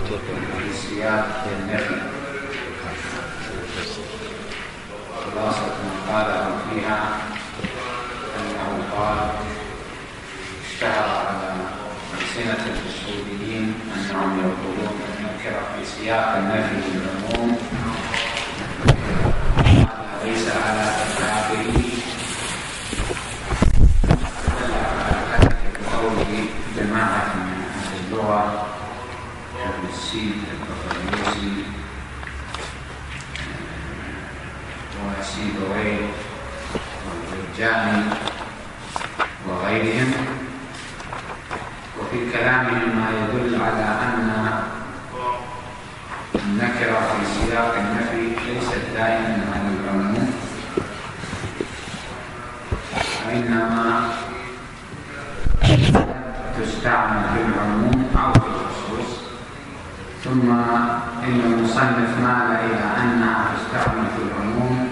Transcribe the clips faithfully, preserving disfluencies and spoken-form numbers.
في سياق النفي. خلاصة ما قاله فيها أنه قال اشتهر على ألسنة الأصوليين أنهم يقولون النكرة في سياق النفي بالعموم ليس على إطلاقه بل على قوله جماعة من أهل اللغة كابن السيد البطريوسي وسيبويه والجرجاني وغيرهم، وفي كلامهم ما يدل على أن النكرة في سياق النفي ليست دائما على العموم، وإنما تستعمل في العموم أو في الخصوص. ثم إن المصنف مال إلى أنها تستعمل في العموم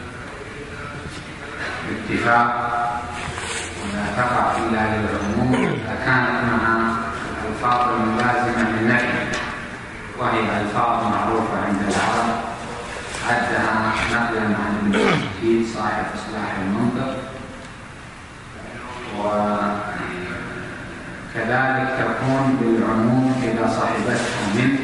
باتفاق ولا تقع إلا للعموم إذا كانت مع الألفاظ الملازمة للنفي، وهي ألفاظ معروفة عند العرب عدها نقلا عن ابن السكين صاحب إصلاح المنطق. وكذلك تكون بالعموم إذا صاحبتها من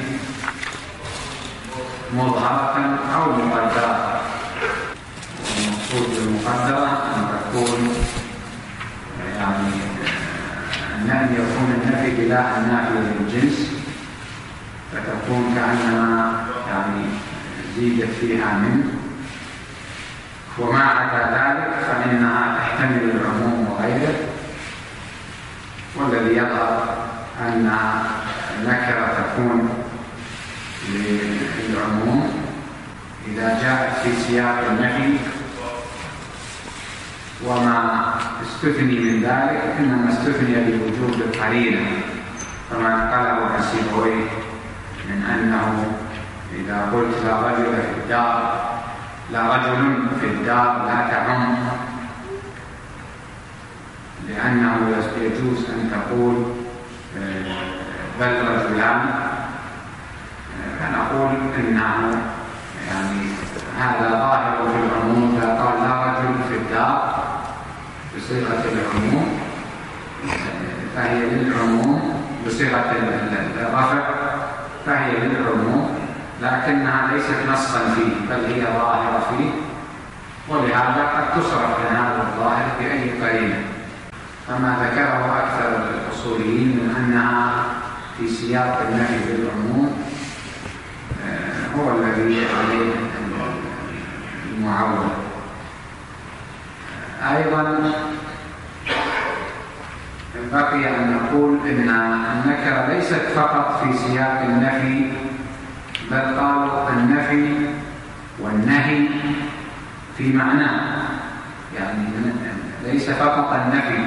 مظهرة أو مقدرة. المقصود بالمقدرة أن تكون يعني أن يكون النفي بلا النافي للجنس، فتكون كأنما يعني زيدت فيها من، وما عدا ذلك فإنها تحتمل العموم وغيره. والذي يظهر أن النكرة تكون للعموم إذا جاءت في سياق النفي، وما استثني من ذلك إنما استثني بوجود القرينة، كما قاله سيبويه من أنه إذا قلت لا رجل في الدار لا رجل في الدار لا تعم، لأنه يجوز أن تقول بل رجلان، فنقول إنه يعني هذا ظاهر في العموم. إذا قال لا رجل في الدار بصيغة العموم فهي للعموم، بصيغة الرفع فهي للعموم، لكنها ليست نصا فيه بل هي ظاهرة فيه، ولهذا قد تصرف من هذا الظاهر بأي قرينة. فما ذكره أكثر الأصوليين من أنها في سياق النفي بالعموم هو الذي عليه المعول. أيضا بقي أن نقول إن النكرة ليست فقط في سياق النفي، بل قالوا النفي والنهي في معناه، يعني ليس فقط النفي،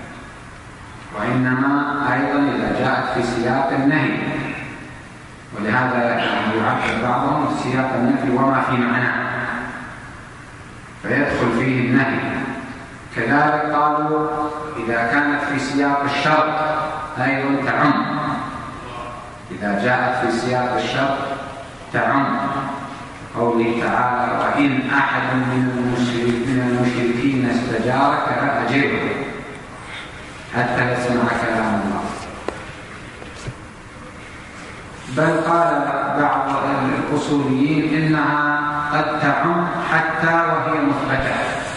وإنما أيضا إذا جاءت في سياق النهي. ولهذا يعبر بعضهم سياق النفي وما في معناه فيدخل فيه النهي. كذلك قالوا إذا كانت في سياق الشرط أيضا تعم، إذا جاءت في سياق الشرط تعم، قوله تعالى وإن أحد من المشركين استجارك فأجره حتى يسمع كلام الله. بل قال بعض الأصوليين إنها قد تعم حتى وهي مثبتة،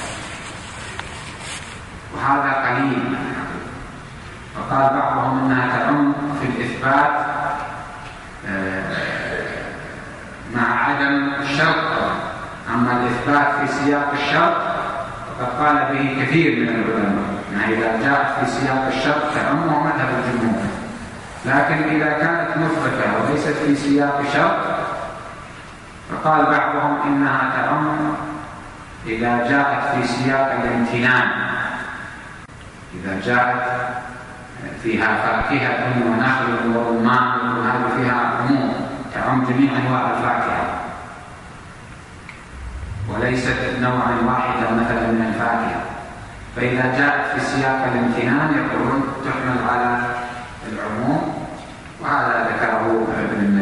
وهذا قليل. وقال بعضهم إنها تعم في الإثبات مع عدم الشرط، أما الإثبات في سياق الشرط فقد قال به كثير من العلماء، يعني إذا جاءت في سياق الشرط تعم ومذهب الجمهور. لكن إذا كانت مثبتة وليست في سياق شرط فقال بعضهم إنها تعم إذا جاءت في سياق الامتنان، إذا جاءت فيها فاكهة ونخل ورمان وهذه فيها عموم تعم جميع أنواع الفاكهة، وليست نوعا واحدا مثلا من الفاكهة. فإذا جاءت في سياق الامتنان يقولون تحمل على العموم، وهذا ذكره ابن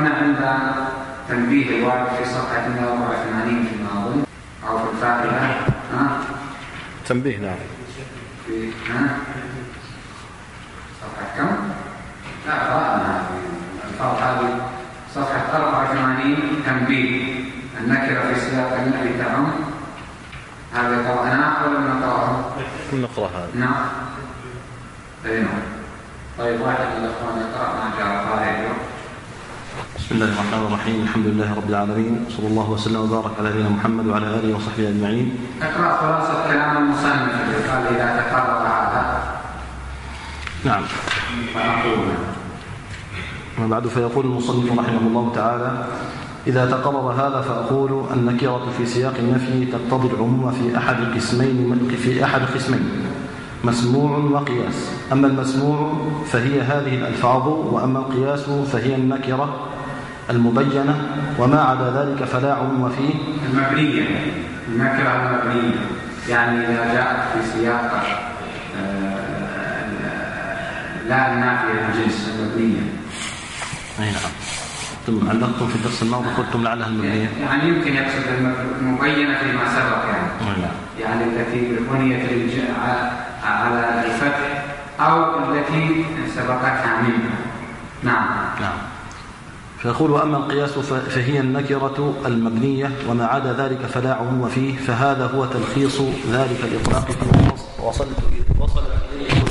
وقفنا عند تنبيه الوارد في صفحة مئة وأربعة وثمانين في الماضي أو في الفاتحة. ها؟ تنبيه نعم. في ها؟ صفحة كم؟ لا قرأنا الفاظ هذه صفحة أربعة وثمانين. تنبيه النكرة في سياق النفي تعم. هذا قرأناه ولا نقرأه؟ نقرأ هذا. نعم. أيوه. طيب واحد من الأخوان يقرأ ما جاء قائله. بسم الله الرحمن الرحيم. الحمد لله رب العالمين، صلى الله وسلم وبارك على نبينا محمد وعلى آله وصحبه أجمعين. اقرأ خلاصة كلام المصنف اللي قال إذا تكرر هذا. نعم. فأقول. وبعد فيقول المصنف رحمه الله تعالى: إذا تقرر هذا فأقول النكرة في سياق النفي تقتضي العموم في أحد قسمين في أحد قسمين مسموع وقياس. أما المسموع فهي هذه الألفاظ، وأما القياس فهي النكرة المبينة، وما عدا ذلك فلا عموم فيه. المبنية، النكرة المبنية يعني إذا جاءت في سياق لا النافية الجنس المبنية. أي نعم. ثم علقتم في الدرس الماضي قلتم لعلها المبنية، يعني يمكن يقصد المبينة فيما سبق يعني. نعم. يعني التي بنيت على الفتح أو التي سبقتها منها. نعم. نعم. فيقول: وأما القياس فهي النكرة المبنية، وما عدا ذلك فلا عموم فيه، فهذا هو تلخيص ذلك الإطلاق فيما وصلت وصلت إليه.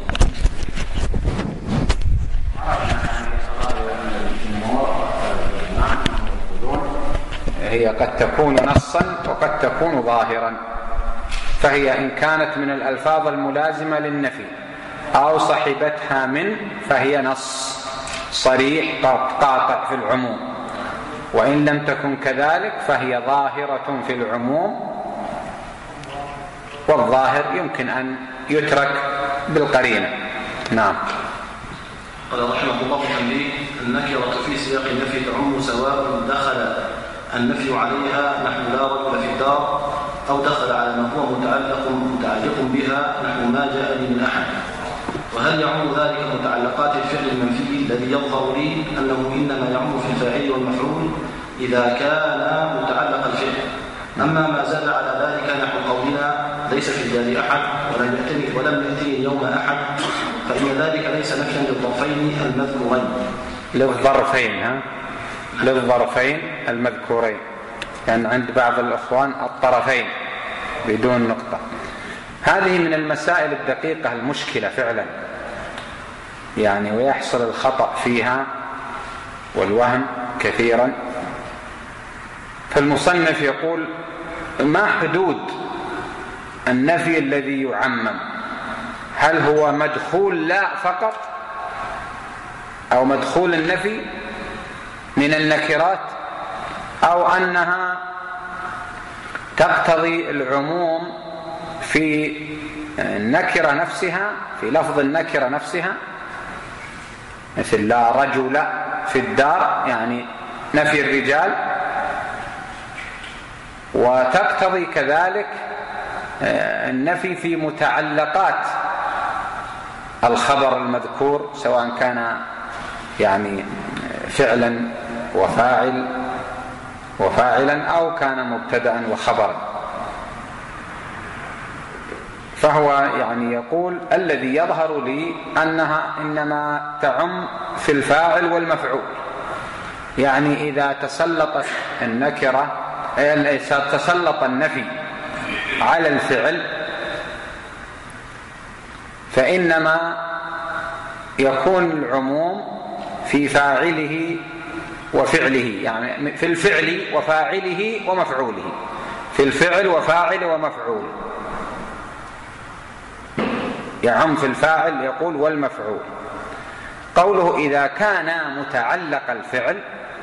هي قد تكون نصا وقد تكون ظاهرا، فهي إن كانت من الألفاظ الملازمة للنفي أو صحبتها من فهي نص صريح قاطع في العموم، وإن لم تكن كذلك فهي ظاهرة في العموم، والظاهر يمكن أن يترك بالقرينة. نعم. قال رحمه الله: تنبيه النكرة في سياق النفي تعم سواء دخل النفي عليها نحو لا رجل في الدار، أو دخل على ما هو متعلق متعلق بها نحو ما جاء لي من أحد. وهل يعم ذلك متعلقات الفعل المنفي الذي يظهر لي أنه إنما يعم في الفاعل والمفعول إذا كان متعلق الفعل؟ أما ما زاد على ذلك نحو قولنا ليس في الدار أحد ولم يأتني ولم يأتني اليوم أحد، فإن ذلك ليس نفيا للظرفين المذكورين. للظرفين ها؟ للظرفين المذكورين، يعني عند بعض الأخوان الطرفين بدون نقطة. هذه من المسائل الدقيقة المشكلة فعلا يعني، ويحصل الخطأ فيها والوهم كثيرا. فالمصنف يقول: ما حدود النفي الذي يعمم؟ هل هو مدخول لا فقط، أو مدخول النفي من النكرات، أو أنها تقتضي العموم في النكرة نفسها، في لفظ النكرة نفسها، مثل لا رجل في الدار يعني نفي الرجال، وتقتضي كذلك النفي في متعلقات الخبر المذكور، سواء كان يعني فعلا وفاعل وفاعلا أو كان مبتدأ وخبرا. فهو يعني يقول: الذي يظهر لي أنها إنما تعم في الفاعل والمفعول، يعني إذا تسلطت النكرة تسلط النفي على الفعل فإنما يكون العموم في فاعله وفعله، يعني في الفعل وفاعله ومفعوله، في الفعل وفاعل ومفعول، يعم في الفاعل يقول والمفعول. قوله إذا كان متعلق الفعل،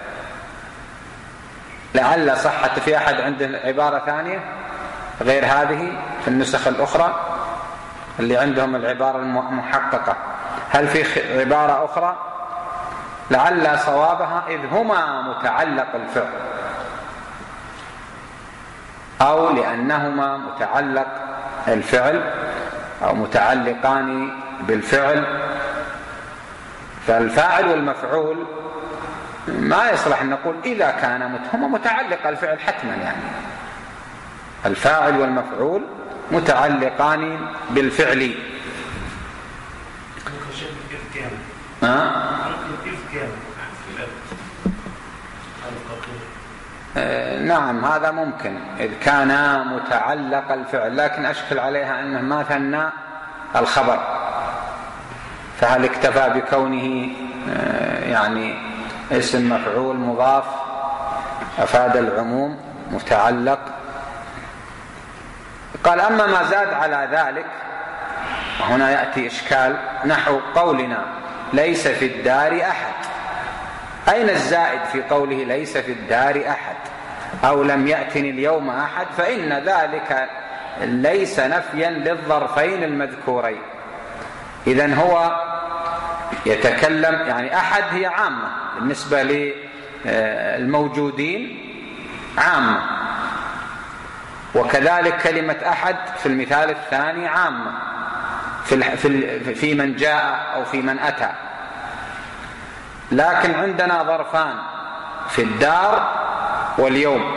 لعل صحة في أحد عنده عبارة ثانية غير هذه في النسخ الأخرى اللي عندهم العبارة المحققة، هل في عبارة أخرى؟ لعل صوابها إذ هما متعلق الفعل، أو لأنهما متعلق الفعل أو متعلقان بالفعل. فالفاعل والمفعول ما يصلح أن نقول إذا كان متهم متعلق الفعل حتما، يعني الفاعل والمفعول متعلقان بالفعل. أه؟ أه نعم هذا ممكن إذ كان متعلق الفعل، لكن أشكل عليها أنه ما ثنى الخبر، فهل اكتفى بكونه أه يعني اسم مفعول مضاف أفاد العموم متعلق؟ قال أما ما زاد على ذلك، وهنا يأتي إشكال، نحو قولنا ليس في الدار أحد، أين الزائد في قوله ليس في الدار أحد أو لم يأتني اليوم أحد؟ فإن ذلك ليس نفيا للظرفين المذكورين. إذن هو يتكلم يعني أحد هي عامة بالنسبة للموجودين عامة، وكذلك كلمة أحد في المثال الثاني عامة في في من جاء أو في من أتى. لكن عندنا ظرفان في الدار واليوم،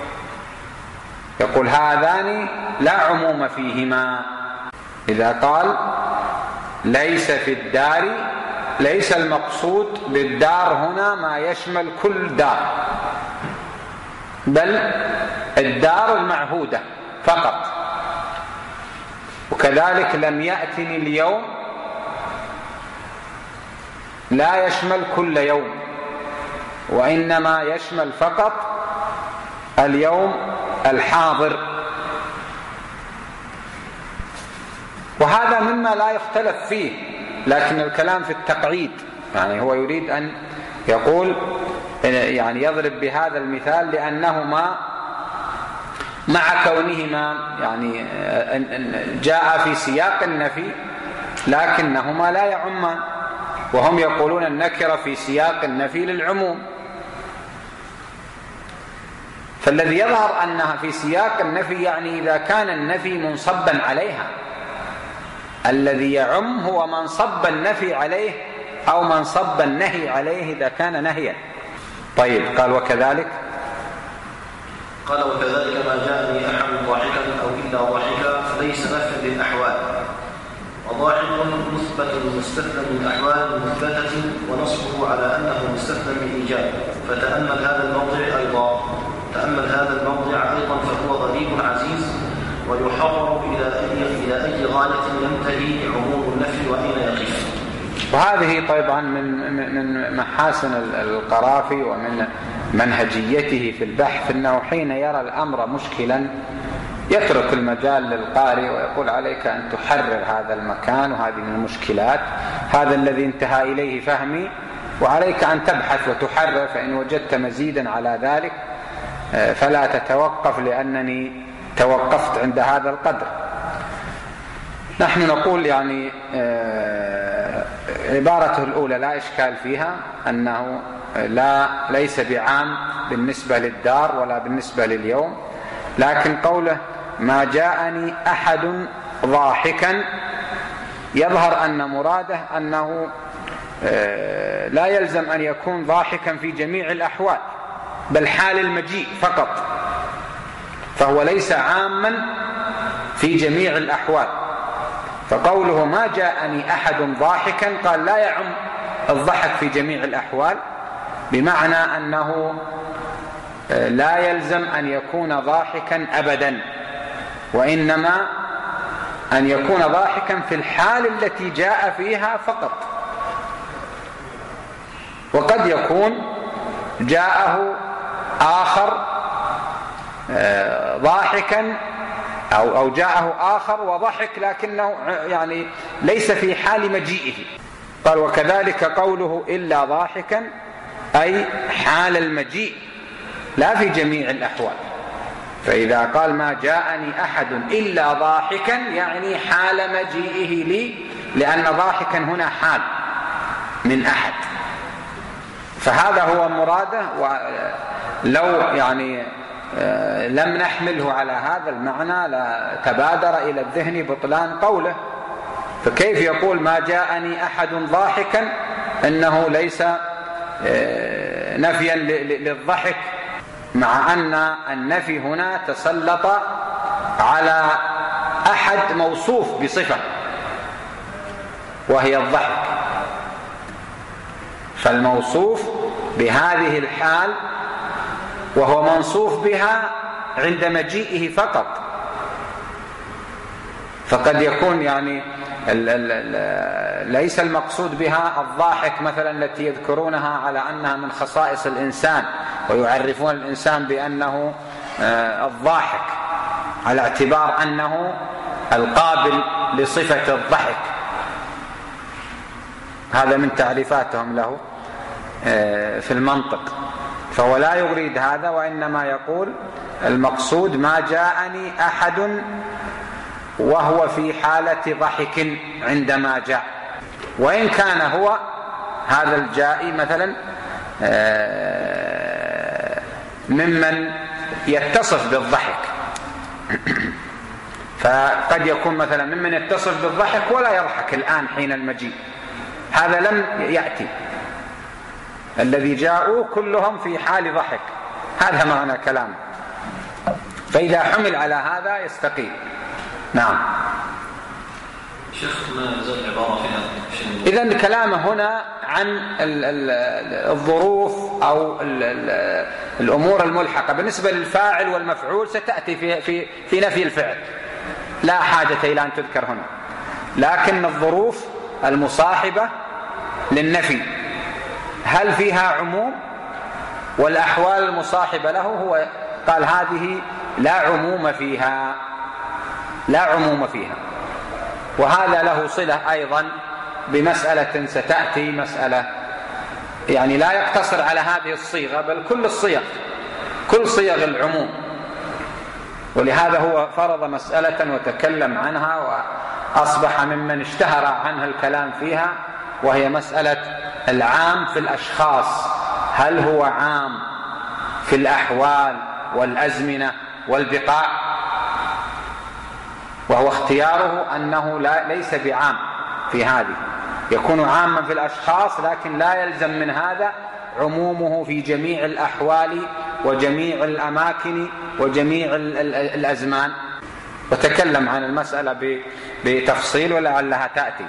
يقول هذان لا عموم فيهما. إذا قال ليس في الدار، ليس المقصود بالدار هنا ما يشمل كل دار، بل الدار المعهودة فقط. وكذلك لم يأتني اليوم لا يشمل كل يوم، وإنما يشمل فقط اليوم الحاضر. وهذا مما لا يختلف فيه، لكن الكلام في التقعيد، يعني هو يريد أن يقول يعني يضرب بهذا المثال لأنهما مع كونهما يعني جاء في سياق النفي لكنهما لا يعمان، وهم يقولون النكرة في سياق النفي للعموم. فالذي يظهر أنها في سياق النفي يعني إذا كان النفي منصبا عليها، الذي يعم هو من صب النفي عليه أو من صب النهي عليه إذا كان نهيا. طيب قال وكذلك قال وكذلك ما جاءني أحد ضاحكا أو إلا ضاحكا فليس نفيا للأحوال، وضاحك مثبت مستثنى من أحوال مثبتة ونصبه على أنه مستثنى من إيجاب. فتأمل هذا الموضع أيضا تأمل هذا الموضع أيضا فهو غريب عزيز، ويحرر إلى أي إلى أي غاية ينتهي عموم النفي وأين يقف. وهذه طبعا من من محاسن القرافي ومن منهجيته في البحث أنه حين يرى الأمر مشكلا يترك المجال للقارئ ويقول عليك أن تحرر هذا المكان وهذه من المشكلات، هذا الذي انتهى إليه فهمي، وعليك أن تبحث وتحرر، فإن وجدت مزيدا على ذلك فلا تتوقف لأنني توقفت عند هذا القدر. نحن نقول يعني عبارته الأولى لا إشكال فيها، أنه لا ليس بعام بالنسبة للدار ولا بالنسبة لليوم، لكن قوله ما جاءني أحد ضاحكا يظهر أن مراده أنه لا يلزم أن يكون ضاحكا في جميع الأحوال، بل حال المجيء فقط، فهو ليس عاما في جميع الأحوال. فقوله ما جاءني أحد ضاحكا قال لا يعم الضحك في جميع الأحوال، بمعنى أنه لا يلزم أن يكون ضاحكا أبدا، وإنما أن يكون ضاحكا في الحال التي جاء فيها فقط. وقد يكون جاءه آخر ضاحكا أو أو جاءه آخر وضحك لكنه يعني ليس في حال مجيئه. قال وكذلك قوله إلا ضاحكا أي حال المجيء لا في جميع الأحوال. فإذا قال ما جاءني أحد إلا ضاحكا يعني حال مجيئه لي، لأن ضاحكا هنا حال من أحد، فهذا هو مراده. ولو يعني لم نحمله على هذا المعنى لا تبادر إلى الذهن بطلان قوله. فكيف يقول ما جاءني أحد ضاحكا إنه ليس نفيا للضحك، مع أن النفي هنا تسلط على أحد موصوف بصفة وهي الضحك، فالموصوف بهذه الحال وهو منصوف بها عند مجيئه فقط، فقد يكون يعني ال ال ال ليس المقصود بها الضاحك مثلا التي يذكرونها على أنها من خصائص الإنسان ويعرفون الإنسان بأنه الضاحك على اعتبار أنه القابل لصفة الضحك، هذا من تعريفاتهم له في المنطق، فهو لا يريد هذا، وإنما يقول المقصود ما جاءني أحد وهو في حالة ضحك عندما جاء، وإن كان هو هذا الجائي مثلا ممن يتصف بالضحك، فقد يكون مثلا ممن يتصف بالضحك ولا يضحك الآن حين المجيء، هذا لم يأتي، الذي جاءوا كلهم في حال ضحك، هذا معنى كلامه، فإذا حمل على هذا يستقيم. نعم. شيخ ما زال عبارة في هذا. إذن كلامه هنا عن الظروف أو الأمور الملحقة، بالنسبة للفاعل والمفعول ستأتي في في في نفي الفعل، لا حاجة إلى أن تذكر هنا، لكن الظروف المصاحبة للنفي هل فيها عموم؟ والأحوال المصاحبة له هو قال هذه لا عموم فيها، لا عموم فيها، وهذا له صلة أيضا بمسألة ستأتي، مسألة يعني لا يقتصر على هذه الصيغة بل كل الصيغ، كل صيغ العموم، ولهذا هو فرض مسألة وتكلم عنها وأصبح ممن اشتهر عنها الكلام فيها، وهي مسألة العام في الأشخاص، هل هو عام في الأحوال والأزمنة والبقاع؟ وهو اختياره أنه لا ليس بعام في هذه، يكون عاما في الأشخاص لكن لا يلزم من هذا عمومه في جميع الأحوال وجميع الأماكن وجميع الأزمان، وتكلم عن المسألة بتفصيل ولعلها تأتي،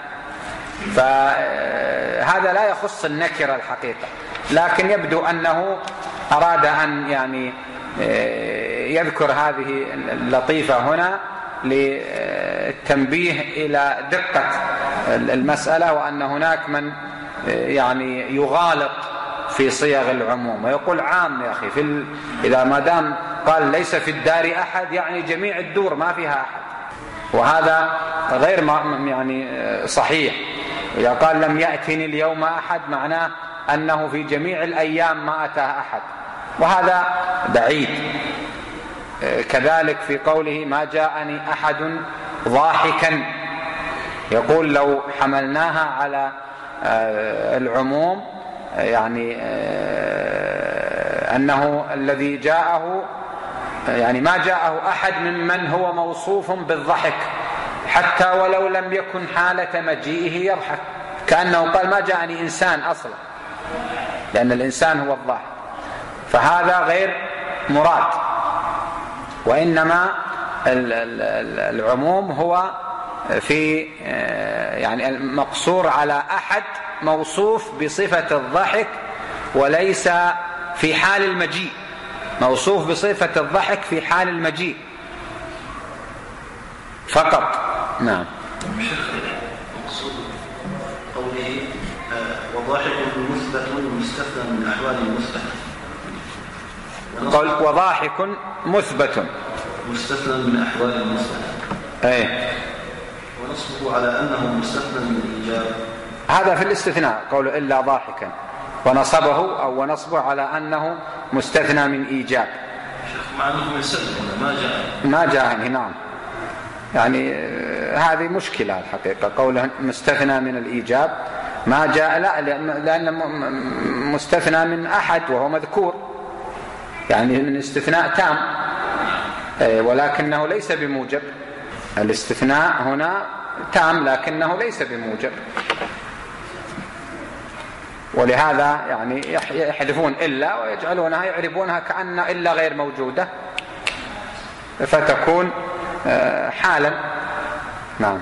فهذا لا يخص النكرة الحقيقة، لكن يبدو أنه أراد أن يعني يذكر هذه اللطيفة هنا للتنبيه إلى دقة المسألة، وأن هناك من يعني يغالط في صيغ العموم ويقول عام يا أخي، في ال... إذا ما دام قال ليس في الدار أحد يعني جميع الدور ما فيها أحد، وهذا غير يعني صحيح. إذا قال لم يأتني اليوم أحد معناه أنه في جميع الأيام ما أتاه أحد، وهذا بعيد. كذلك في قوله ما جاءني أحد ضاحكا، يقول لو حملناها على العموم يعني أنه الذي جاءه يعني ما جاءه أحد ممن هو موصوف بالضحك حتى ولو لم يكن حالة مجيئه يضحك، كأنه قال ما جاءني إنسان أصلا، لأن الإنسان هو الضاحك، فهذا غير مراد، وإنما العموم هو في يعني المقصور على أحد موصوف بصفة الضحك وليس في حال المجيء، موصوف بصفة الضحك في حال المجيء فقط. نعم. مقصود قوله وضاحك مثبت مستثنى من أحوال المثبت، قال وضاحك مثبت مستثنى من أحوال المثبت، أي ونصبه على أنه مستثنى من الإيجاب، هذا في الاستثناء قول إلا ضاحكا، ونصبه أو ونصبه على أنه مستثنى من إيجاب، مع أنه من سلم ما جاء ما جاءني. نعم، يعني هذه مشكلة الحقيقة، قوله مستثنى من الإيجاب ما جاء، لا، لأن مستثنى من أحد وهو مذكور، يعني من استثناء تام، ولكنه ليس بموجب، الاستثناء هنا تام لكنه ليس بموجب. ولهذا يعني يحذفون إلا ويجعلونها يعربونها كأن إلا غير موجودة فتكون حالا. نعم.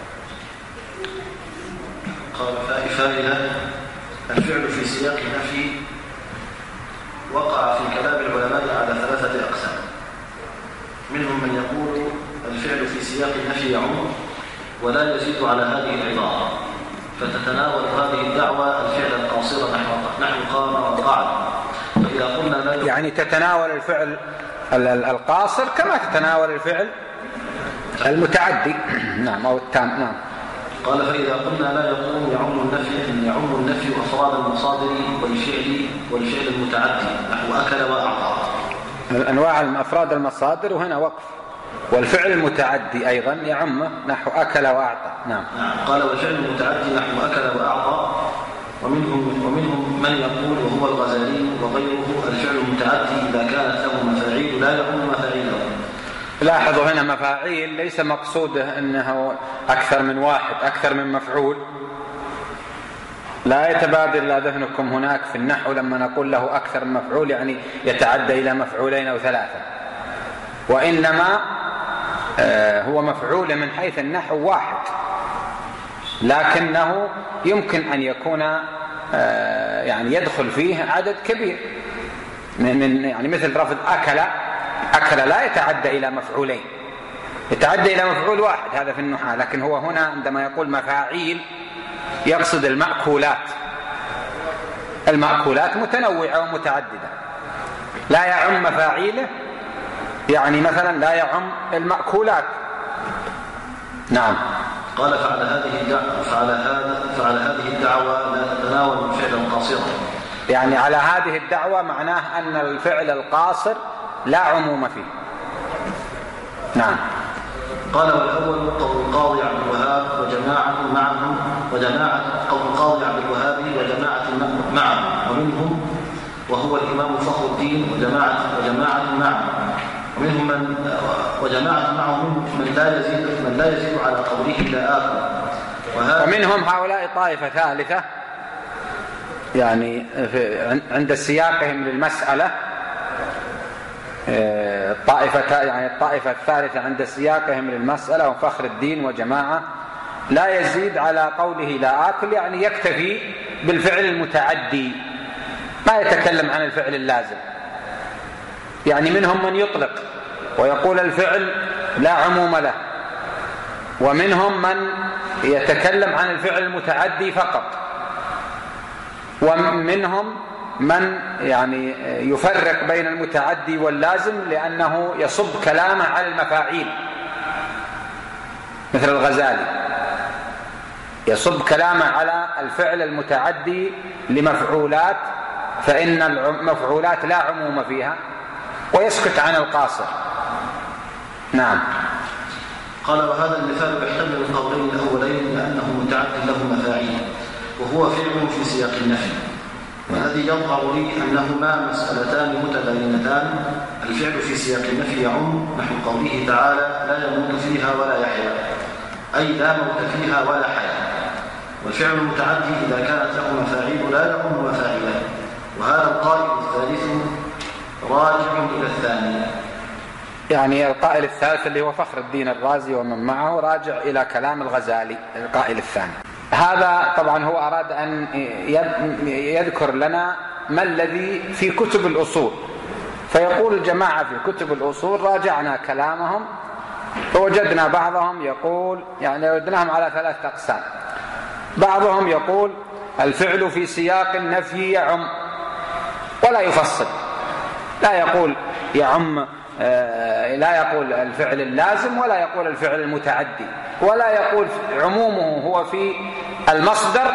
قال فائدة: الفعل في سياق النفي وقع في كلام العلماء على ثلاثة أقسام. منهم من يقول الفعل في سياق النفي يعم ولا يزيد على هذه العبارة، فتتناول هذه الدعوة الفعل القاصر نحو قام وقعد. فإذا قلنا لا يعني تتناول الفعل القاصر كما تتناول الفعل المتعدي. نعم أو التام. نعم. قال فإذا قلنا لا يقوم يعم النفي أن يعم النفي أفراد المصادر والفعل والفعل المتعدي نحو أكل وأعطى. الأنواع أفراد المصادر وهنا وقف، والفعل المتعدي أيضا يعم نحو أكل وأعطى. نعم. نعم. قال والفعل المتعدي نحو أكل وأعطى. ومنهم, ومنهم من يقول وهو الغزالي وغيره الفعل المتعدي إذا كانت له مفاعيل لا يعم مفاعيله. لاحظوا هنا مفاعيل ليس مقصوده أنه أكثر من واحد أكثر من مفعول. لا يتبادر إلى ذهنكم هناك في النحو لما نقول له أكثر من مفعول يعني يتعدى إلى مفعولين أو ثلاثة، وإنما هو مفعول من حيث النحو واحد، لكنه يمكن أن يكون يعني يدخل فيه عدد كبير من يعني مثل رفض أكل. أكل لا يتعدى إلى مفعولين، يتعدى إلى مفعول واحد، هذا في النحاة. لكن هو هنا عندما يقول مفاعيل يقصد المأكولات. المأكولات متنوعة ومتعددة، لا يعم مفاعيله، يعني مثلا لا يعم المأكولات. نعم. قال فعلى هذه الدعوة فعلى هذا فعلى هذه الدعوة لا تتناول الفعل القاصر. يعني على هذه الدعوة معناه أن الفعل القاصر لا عموم فيه. نعم. قال والأول قول القاضي عبد الوهاب وجماعة معهم وجماعة قول القاضي عبد الوهاب وجماعة معهم ومنهم وهو الإمام فخر الدين وجماعة وجماعة معهم ومنهم من وجماعة معهم من لا يزيد من لا يزيد على قوله لا آكل. ومنهم هؤلاء طائفة ثالثة يعني عند سياقهم للمسألة الطائفة يعني الطائفة الثالثة عند سياقهم للمسألة وفخر الدين وجماعة لا يزيد على قوله لا آكل، يعني يكتفي بالفعل المتعدي ما يتكلم عن الفعل اللازم. يعني منهم من يطلق ويقول الفعل لا عموم له، ومنهم من يتكلم عن الفعل المتعدي فقط، ومنهم من يعني يفرق بين المتعدي واللازم لأنه يصب كلامه على المفاعيل، مثل الغزالي يصب كلامه على الفعل المتعدي لمفعولات، فإن المفعولات لا عموم فيها، ويسكت عن القاصر. نعم. قال وهذا المثال يحتمل القولين الأولين لأنه متعد له مفاعيل وهو فعل في سياق النفي، والذي يظهر لي أنهما مسألتان متباينتان. الفعل في سياق النفي يعم نحو قوله تعالى لا يموت فيها ولا يحيا، أي لا موت فيها ولا حياة. والفعل المتعدي إذا كانت له مفاعيل لا يعم مفاعيله، وهذا القائل الثالث راجع إلى الثاني. يعني القائل الثالث اللي هو فخر الدين الرازي ومن معه راجع إلى كلام الغزالي القائل الثاني. هذا طبعا هو أراد أن يذكر لنا ما الذي في كتب الأصول، فيقول الجماعة في كتب الأصول راجعنا كلامهم فوجدنا بعضهم يقول يعني وجدناهم على ثلاثة أقسام. بعضهم يقول الفعل في سياق النفي يعم ولا يفصل، لا يقول يعم لا يقول الفعل اللازم ولا يقول الفعل المتعدي، ولا يقول عمومه هو في المصدر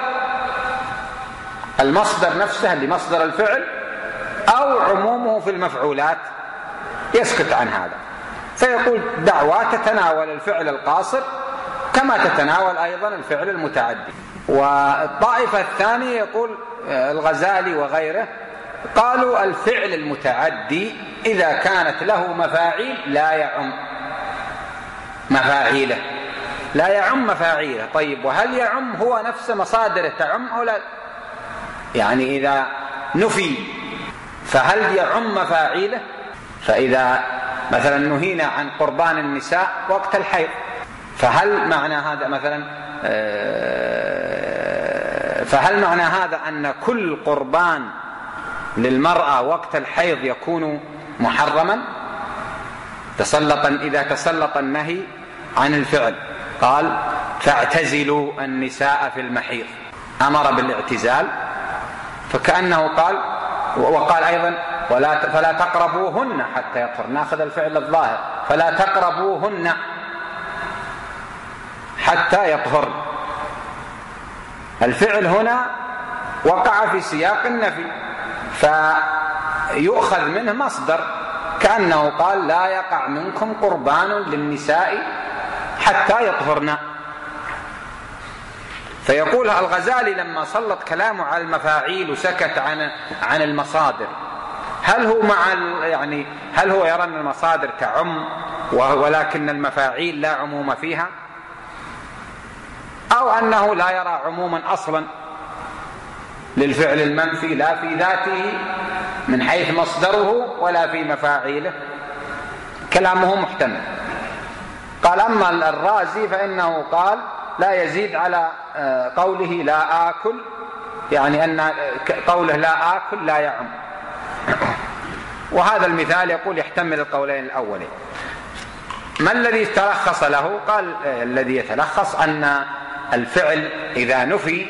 المصدر نفسه لمصدر الفعل أو عمومه في المفعولات، يسكت عن هذا. فيقول دعوة تتناول الفعل القاصر كما تتناول أيضا الفعل المتعدي. والطائفة الثانية يقول الغزالي وغيره قالوا الفعل المتعدي إذا كانت له مفاعيل لا يعم مفاعيله لا يعم مفاعيله. طيب وهل يعم هو نفس مصادره تعم أو لا؟ يعني إذا نفي فهل يعم مفاعيله؟ فإذا مثلا نهينا عن قربان النساء وقت الحيض، فهل معنى هذا مثلا فهل معنى هذا أن كل قربان للمرأة وقت الحيض يكون محرما؟ تسلط إذا تسلط النهي عن الفعل، قال فاعتزلوا النساء في المحيض، أمر بالاعتزال، فكأنه قال، وقال أيضا ولا فلا تقربوهن حتى يطهرن، ناخذ الفعل الظاهر فلا تقربوهن حتى يطهرن. الفعل هنا وقع في سياق النفي، فيؤخذ منه مصدر، كأنه قال لا يقع منكم قربان للنساء حتى يطهرن. فيقول الغزالي لما سلط كلامه على المفاعيل وسكت عن عن المصادر، هل هو مع يعني هل هو يرى أن المصادر تعم ولكن المفاعيل لا عموم فيها، أو أنه لا يرى عموما أصلا للفعل المنفي لا في ذاته من حيث مصدره ولا في مفاعيله؟ كلامه محتمل. قال أما الرازي فإنه قال لا يزيد على قوله لا آكل، يعني أن قوله لا آكل لا يعم. وهذا المثال يقول يحتمل القولين الأولين. ما الذي تلخص له؟ قال الذي يتلخص أن الفعل إذا نفي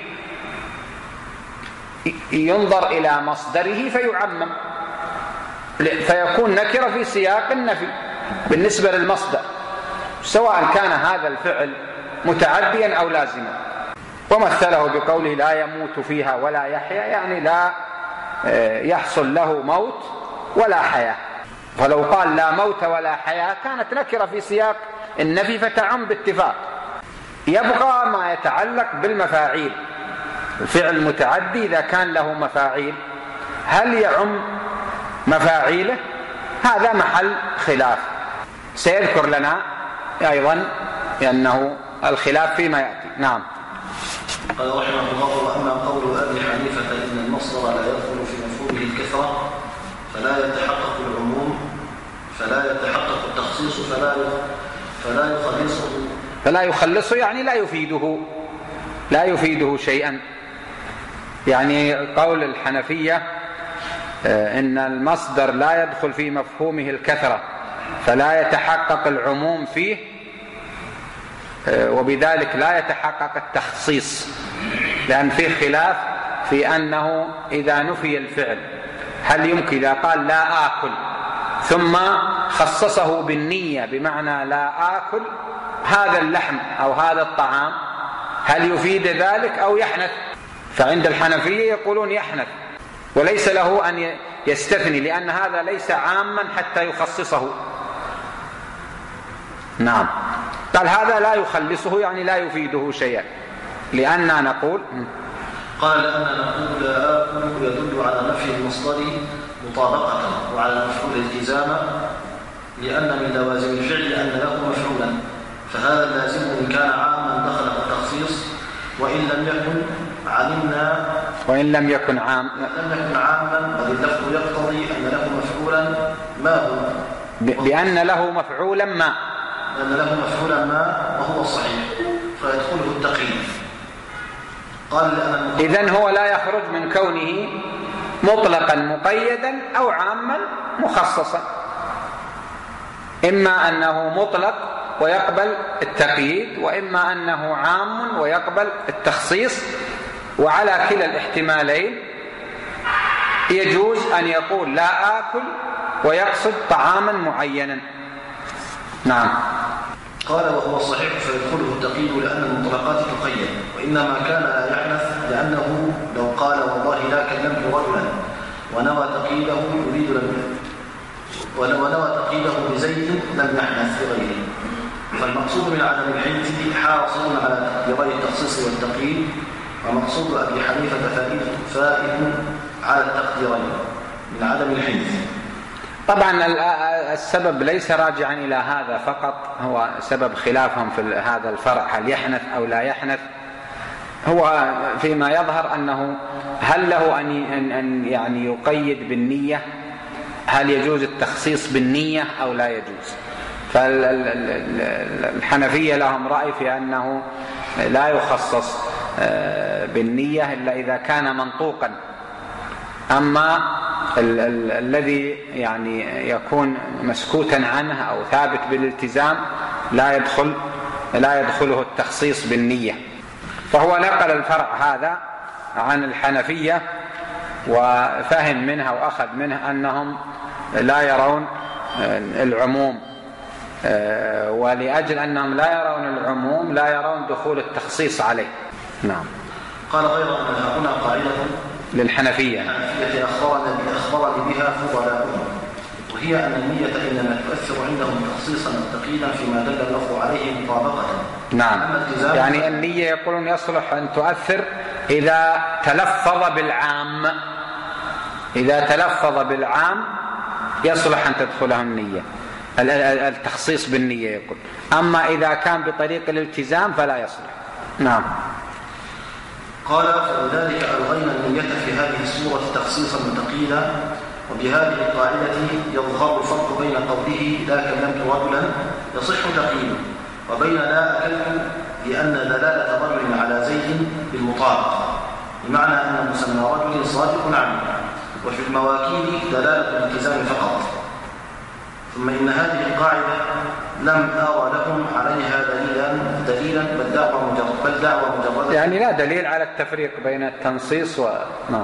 ينظر إلى مصدره فيعمم، فيكون نكرة في سياق النفي بالنسبة للمصدر، سواء كان هذا الفعل متعديا أو لازما. ومثله بقوله لا يموت فيها ولا يحيا، يعني لا يحصل له موت ولا حياة. فلو قال لا موت ولا حياة كانت نكرة في سياق النفي فتعم باتفاق. يبقى ما يتعلق بالمفاعيل، الفعل متعدي إذا كان له مفاعيل هل يعم مفاعيله؟ هذا محل خلاف سيذكر لنا أيضا لأنه الخلاف فيما يأتي. نعم. قال رحمه الله: وأما قول أبي حنيفة إن المصدر لا يدخل في مفهومه الكثرة فلا يتحقق العموم فلا يتحقق التخصيص فلا فلا يخلصه فلا يخلصه يعني لا يفيده لا يفيده شيئا. يعني قول الحنفية إن المصدر لا يدخل في مفهومه الكثرة فلا يتحقق العموم فيه، وبذلك لا يتحقق التخصيص، لأن فيه خلاف في أنه إذا نفي الفعل هل يمكن إذا قال لا آكل ثم خصصه بالنية بمعنى لا آكل هذا اللحم أو هذا الطعام هل يفيد ذلك أو يحنث؟ فعند الحنفية يقولون يحنث وليس له أن يستثني، لأن هذا ليس عاما حتى يخصصه. نعم. قال هذا لا يخلصه يعني لا يفيده شيئا، لأننا نقول قال لأننا نقول لا آكل يدل على نفي المصدر مطابقة وعلى المفعول التزاما، لأن من لوازم الفعل أن له مفعولا، فهذا اللازم إن كان عاما دخل التخصيص، وإن لم يكن علمنا وإن لم يكن عام لم يكن عاما بل اللفظ يقتضي أن له مفعولا ما هو بأن له مفعولا ما لأن له مفعولا ما وهو الصحيح فيدخله التقييد. قال لأن إذن هو لا يخرج من كونه مطلقا مقيدا أو عاما مخصصا، إما أنه مطلق ويقبل التقييد، وإما أنه عام ويقبل التخصيص، وعلى كلا الاحتمالين يجوز أن يقول لا آكل ويقصد طعاما معينا. نعم. قال وهو الصحيح فيدخله التقييد لأن المطلقات تقيد، وإنما كان لا يحنث لأنه لو قال والله لا كلمت رجلا ونوى تقييده يريد لم ونوى تقييده بزيد لم يحنث بغيره. فالمقصود من عدم الحنث حاصل على تقديري التخصيص والتقييد، ومقصود أبي حنيفة فائد فائد على التقديرين من عدم الحنث. طبعا السبب ليس راجعا إلى هذا فقط، هو سبب خلافهم في هذا الفرع هل يحنث أو لا يحنث، هو فيما يظهر أنه هل له أن أن يعني يقيد بالنية؟ هل يجوز التخصيص بالنية أو لا يجوز؟ فالحنفية لهم رأي في أنه لا يخصص بالنية إلا إذا كان منطوقا. أما ال ال الذي يعني يكون مسكوتا عنه أو ثابت بالالتزام لا يدخل لا يدخله التخصيص بالنية. فهو نقل الفرع هذا عن الحنفية وفهم منها وأخذ منها أنهم لا يرون العموم، ولأجل أنهم لا يرون العموم لا يرون دخول التخصيص عليه. نعم. قال غير أن هنا قاعدة للحنفية الحنفية أخبرنا أخبرني بها فضلاؤهم، وهي أن النية إنما تؤثر عندهم تخصيصا ثقيلا فيما دل اللفظ عليه مطابقة. نعم، يعني النية يقولون يصلح أن تؤثر إذا تلفظ بالعام، إذا تلفظ بالعام يصلح أن تدخلها النية، التخصيص بالنية يقول. أما إذا كان بطريق الالتزام فلا يصلح. نعم. قال فلذلك ألغينا النية في هذه السورة تخصيصا ثقيلا، وبهذه القاعدة يظهر الفرق بين قوله لا كلمت رجلا يصح تقييمه وبين لا أكلت، لأن دلالة رجل على زيد بالمطابقة بمعنى أن مسمى رجل صادق عنه، وفي المواكيل دلالة الالتزام فقط. ثم إن هذه القاعدة لم أرى لهم عليها دليلا دليلا بل دعوة مجرد بل دعوة مجردة، يعني لا دليل على التفريق بين التنصيص و نعم،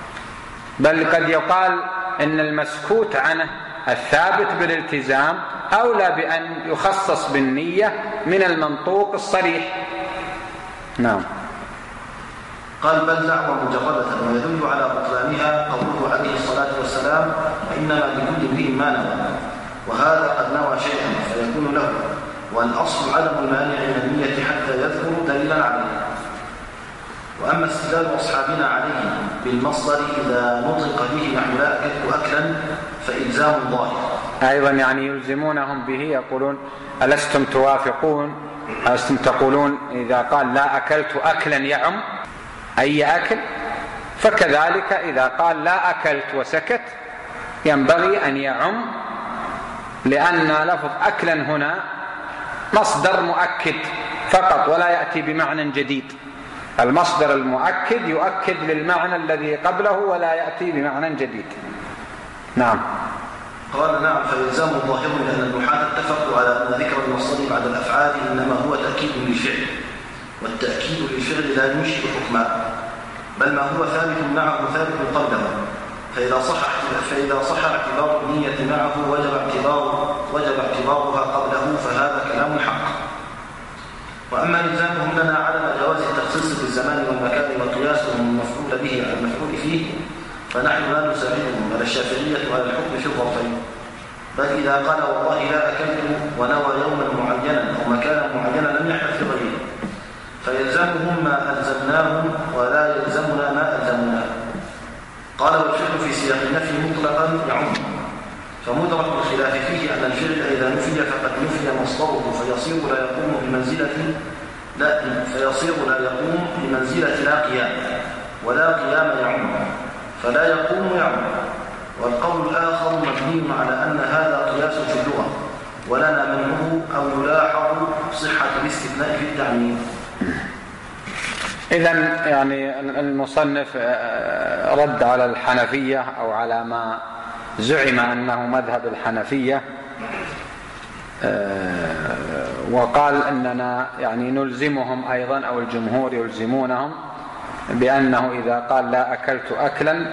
بل قد يقال إن المسكوت عنه الثابت بالالتزام أولى بأن يخصص بالنية من المنطوق الصريح. نعم. قال بل دعوة مجردة، ويدل على بطلانها قوله عليه الصلاة والسلام وإنما لكل امرئ ما نوى، وهذا قد نوى شيئا فيكون له، والأصل عدم المانع من النية حتى يذكر دليلا عليه. وأما استدلال أصحابنا عليه بالمصدر إذا نطق به نحو لا أكلت أكلا فإلزام ظاهر. أيضا يعني يلزمونهم به، يقولون ألستم توافقون، ألستم تقولون إذا قال لا أكلت أكلا يعم أي أكل، فكذلك إذا قال لا أكلت وسكت ينبغي أن يعم، لأن لفظ أكلا هنا مصدر مؤكد فقط ولا يأتي بمعنى جديد. المصدر المؤكد يؤكد للمعنى الذي قبله ولا يأتي بمعنى جديد. نعم. قال نعم فإلزام ظاهر، لأن النحاة اتفقوا على أن ذكر المصدر بعد الأفعال إنما هو تأكيد للفعل، والتأكيد للفعل لا ينشئ حكما، بل ما هو ثابت معه ثابت قبله، فإذا صح فإذا صح اعتبار النية معه وجب اعتبار وجب اعتبارها قبله، فهذا كلام حق. وأما إلزامهم لنا عدم جواز التخصيص بالزمان والمكان وقياسهم المفعول به على المفعول فيه، فنحن لا نساعدهم ولا الشافعية على الحكم في الظرفين، بل إذا قال والله لا أكلت ونوى يوما معينا أو مكانا معينا لم يحدث في غيره، فيلزمهم ما ألزمناهم ولا يلزمنا ما ألزمناه. قال والفعل في سياق النفي مطلقا يعم، فمدرك الخلاف فيه أن الفعل إذا نفي فقد نفي مصدره فيصير لا يقوم بمنزلة لا فيصير لا يقوم بمنزلة لا قيام، ولا قيام يعم فلا يقوم يعم. والقول الآخر مبني على أن هذا قياس في اللغة ولنا منه أو يلاحظ صحة الاستثناء في التعميم. إذن يعني المصنف رد على الحنفية أو على ما زعم أنه مذهب الحنفية، وقال أننا يعني نلزمهم أيضا أو الجمهور يلزمونهم بأنه إذا قال لا أكلت أكلا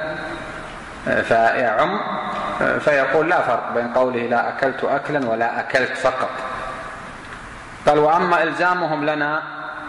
فيعم، فيقول لا فرق بين قوله لا أكلت أكلا ولا أكلت فقط. قال وأما إلزامهم لنا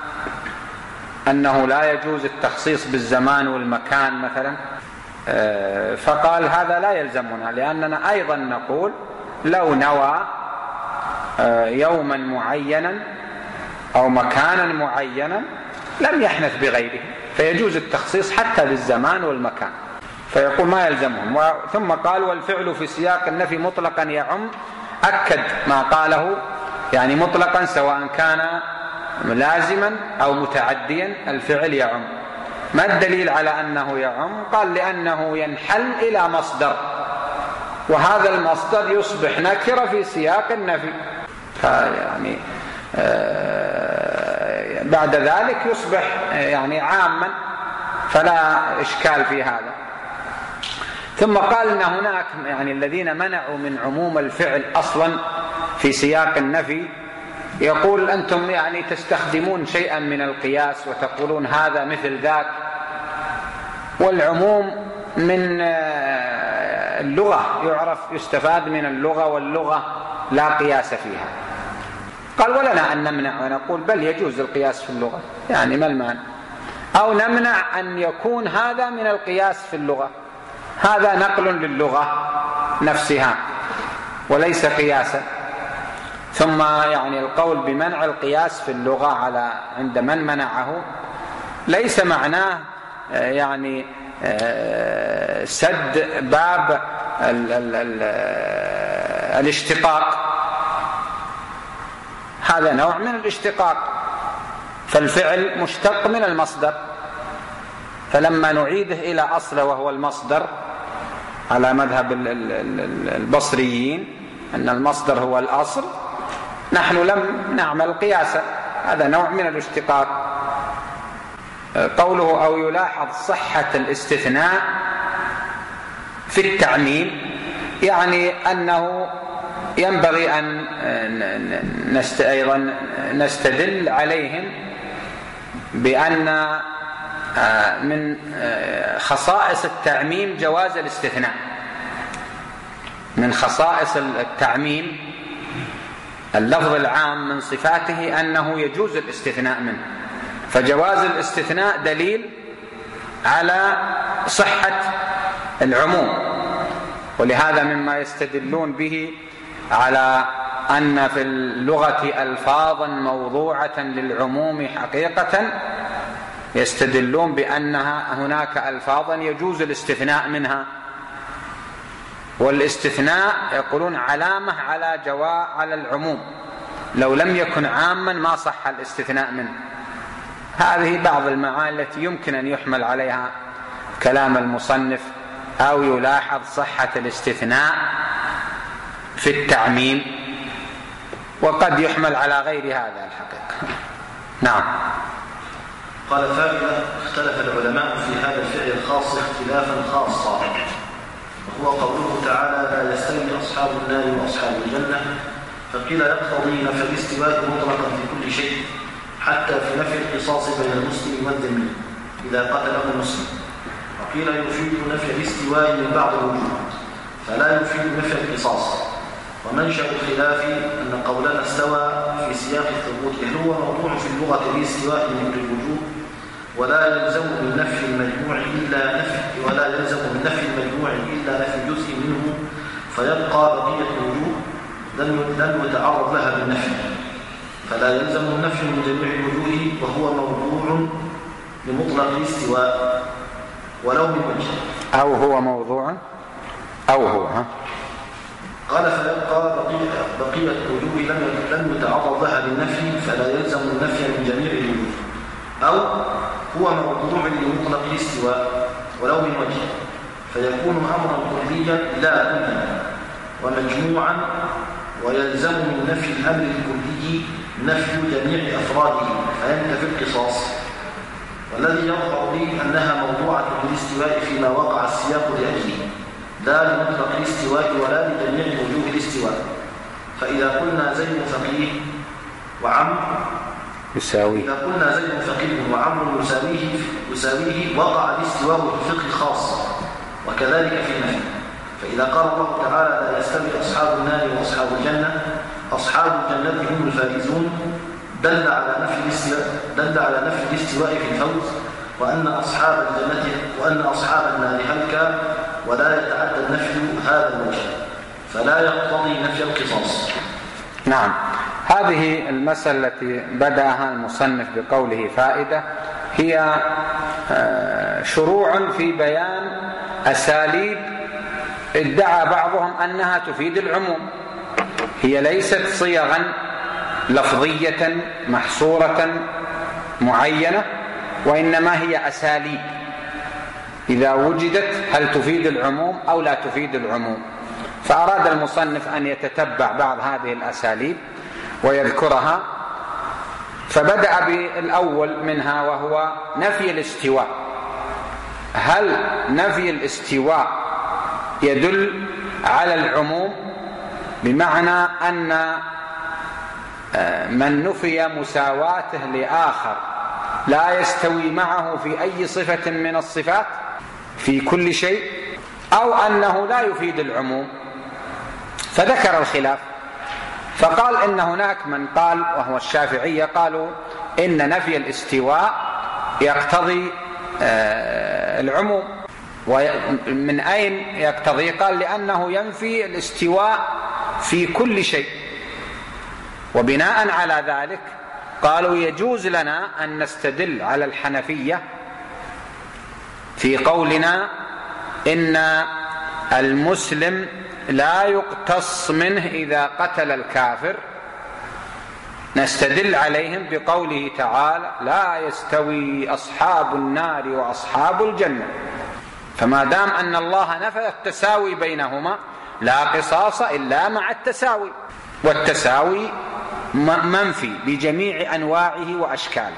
أنه لا يجوز التخصيص بالزمان والمكان مثلا، فقال هذا لا يلزمنا، لأننا أيضا نقول لو نوى يوما معينا أو مكانا معينا لم يحنث بغيره، فيجوز التخصيص حتى بالزمان والمكان، فيقول ما يلزمهم. ثم قال والفعل في سياق النفي مطلقا يعم، أكد ما قاله يعني مطلقا سواء كان لازما أو متعديا الفعل يعم. ما الدليل على أنه يعم؟ قال لأنه ينحل إلى مصدر، وهذا المصدر يصبح نكرة في سياق النفي، يعني بعد ذلك يصبح يعني عاما، فلا إشكال في هذا. ثم قال إن هناك يعني الذين منعوا من عموم الفعل أصلا في سياق النفي، يقول أنتم يعني تستخدمون شيئا من القياس وتقولون هذا مثل ذاك، والعموم من اللغة يعرف يستفاد من اللغة، واللغة لا قياس فيها. قال ولنا أن نمنع ونقول بل يجوز القياس في اللغة، يعني ما المانع؟ أو نمنع أن يكون هذا من القياس في اللغة، هذا نقل للغة نفسها وليس قياسا. ثم يعني القول بمنع القياس في اللغة على عند من منعه ليس معناه يعني سد باب ال ال ال الاشتقاق، هذا نوع من الاشتقاق، فالفعل مشتق من المصدر، فلما نعيده إلى أصله وهو المصدر على مذهب البصريين أن المصدر هو الأصل، نحن لم نعمل قياسا، هذا نوع من الاشتقاق. قوله أو يلاحظ صحة الاستثناء في التعميم، يعني أنه ينبغي أن نست... أيضا نستدل عليهم بأن من خصائص التعميم جواز الاستثناء، من خصائص التعميم اللفظ العام من صفاته أنه يجوز الاستثناء منه، فجواز الاستثناء دليل على صحة العموم. ولهذا مما يستدلون به على أن في اللغة ألفاظا موضوعة للعموم حقيقة، يستدلون بأنها هناك ألفاظا يجوز الاستثناء منها، والاستثناء يقولون علامة على جواء على العموم، لو لم يكن عاما ما صح الاستثناء منه. هذه بعض المعاني التي يمكن أن يحمل عليها كلام المصنف، أو يلاحظ صحة الاستثناء في التعميم، وقد يحمل على غير هذا الحقيقة. نعم. قال فائدة: اختلف العلماء في هذا الفعل الخاص اختلافا خاصا، وهو قوله تعالى: لا يستوي أصحاب النار وأصحاب الجنة، فقيل يقتضي نفي الاستواء مطلقا في كل شيء، حتى في نفي القصاص بين المسلم والذمي إذا قتله المسلم، وقيل يفيد نفي الاستواء من بعض الوجوه فلا يفيد نفي القصاص. ومنشأ الخلاف أن قولنا استوى في سياق الثبوت هل هو موضوع في اللغة الاستواء من الوجوه، ولا يلزم من نفي المجموع إلا نفي ولا يلزم من نفي المجموع إلا نفي جزء منه، فيبقى بقية الوجوه لن يتعرض لها بالنفي، فلا يلزم النفي من جميع الوجوه، وهو موضوع لمطلق الاستواء ولو من وجه. أو هو موضوع أو هو ها؟ قال فيبقى بقية, بقية الوجوه لم يتعرض لها بالنفي، فلا يلزم النفي من جميع الوجوه، أو هو موضوع لمطلق الاستواء ولو من وجه، فيكون أمرا كليا لا أمنا ومجموعا، ويلزم من نفي الأمر الكلي نفي جميع أفراده فينتفي القصاص. والذي يظهر لي أنها موضوعة للاستواء فيما وقع السياق لأجله، لا لمطلق الاستواء ولا لجميع وجوه الاستواء. فإذا قلنا زيد فقيه وعمر يساوي إذا قلنا زيد فقيه وعمر يساويه يساويه وقع الاستواء في الفقه خاصة، وكذلك في النفي. فإذا قال الله تعالى: لا يستوي أصحاب النار وأصحاب الجنة، أصحاب الجنة هم الفائزون، دل على نفي الاستواء دل على نفي الاستواء في الفوز، وأن أصحاب الجنة وأن أصحاب النار هلكا، ولا يتعدى النفي هذا الوجه، فلا يقتضي نفي القصاص. نعم. هذه المسألة التي بدأها المصنف بقوله فائدة هي شروع في بيان أساليب ادعى بعضهم أنها تفيد العموم، هي ليست صيغا لفظية محصورة معينة، وإنما هي أساليب إذا وجدت هل تفيد العموم أو لا تفيد العموم. فأراد المصنف أن يتتبع بعض هذه الأساليب ويذكرها، فبدأ بالأول منها وهو نفي الاستواء. هل نفي الاستواء يدل على العموم، بمعنى أن من نفي مساواته لآخر لا يستوي معه في أي صفة من الصفات في كل شيء، أو أنه لا يفيد العموم؟ فذكر الخلاف، فقال إن هناك من قال وهو الشافعية قالوا إن نفي الاستواء يقتضي العموم. ومن أين يقتضي؟ قال لأنه ينفي الاستواء في كل شيء، وبناء على ذلك قالوا يجوز لنا أن نستدل على الحنفية في قولنا إن المسلم لا يقتص منه إذا قتل الكافر، نستدل عليهم بقوله تعالى لا يستوي أصحاب النار وأصحاب الجنة. فما دام أن الله نفى التساوي بينهما لا قصاص إلا مع التساوي، والتساوي منفي بجميع أنواعه وأشكاله.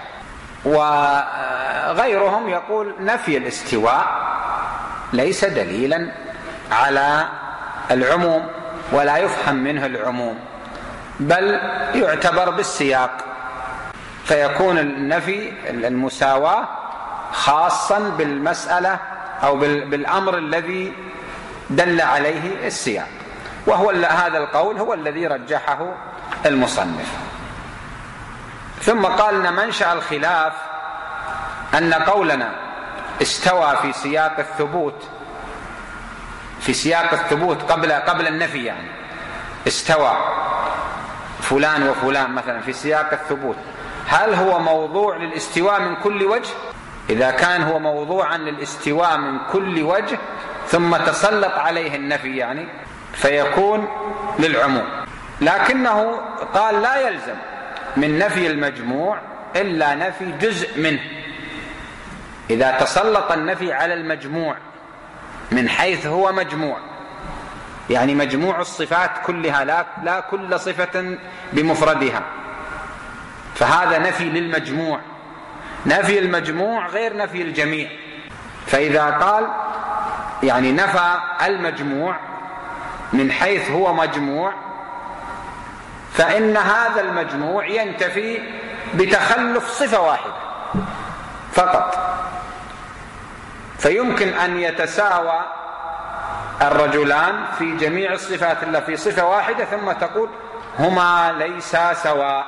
وغيرهم يقول نفي الاستواء ليس دليلا على العموم ولا يفهم منه العموم، بل يعتبر بالسياق، فيكون النفي المساواة خاصا بالمسألة أو بالأمر الذي دل عليه السياق، وهو هذا القول هو الذي رجحه المصنف. ثم قال إن منشأ الخلاف أن قولنا استوى في سياق الثبوت، في سياق الثبوت قبل قبل النفي، يعني استوى فلان وفلان مثلا في سياق الثبوت، هل هو موضوع للاستواء من كل وجه؟ إذا كان هو موضوعا للاستواء من كل وجه ثم تسلط عليه النفي يعني فيكون للعموم. لكنه قال لا يلزم من نفي المجموع إلا نفي جزء منه. إذا تسلط النفي على المجموع من حيث هو مجموع، يعني مجموع الصفات كلها لا, لا كل صفة بمفردها، فهذا نفي للمجموع. نفي المجموع غير نفي الجميع. فإذا قال يعني نفى المجموع من حيث هو مجموع، فإن هذا المجموع ينتفي بتخلف صفة واحدة فقط. فيمكن أن يتساوى الرجلان في جميع الصفات إلا في صفة واحدة، ثم تقول هما ليسا سواء،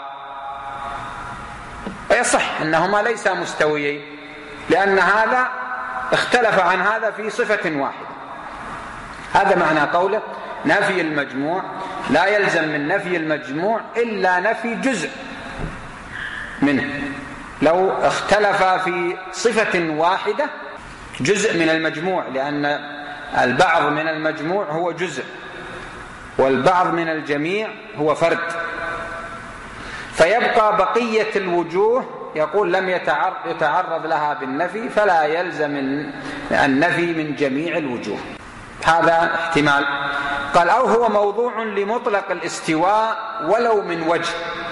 ويصح أنهما ليسا مستويين، لأن هذا اختلف عن هذا في صفة واحدة. هذا معنى قوله نفي المجموع لا يلزم من نفي المجموع إلا نفي جزء منه. لو اختلف في صفة واحدة جزء من المجموع، لأن البعض من المجموع هو جزء والبعض من الجميع هو فرد، فيبقى بقية الوجوه يقول لم يتعرض لها بالنفي، فلا يلزم النفي من جميع الوجوه. هذا احتمال. قال أو هو موضوع لمطلق الاستواء ولو من وجه.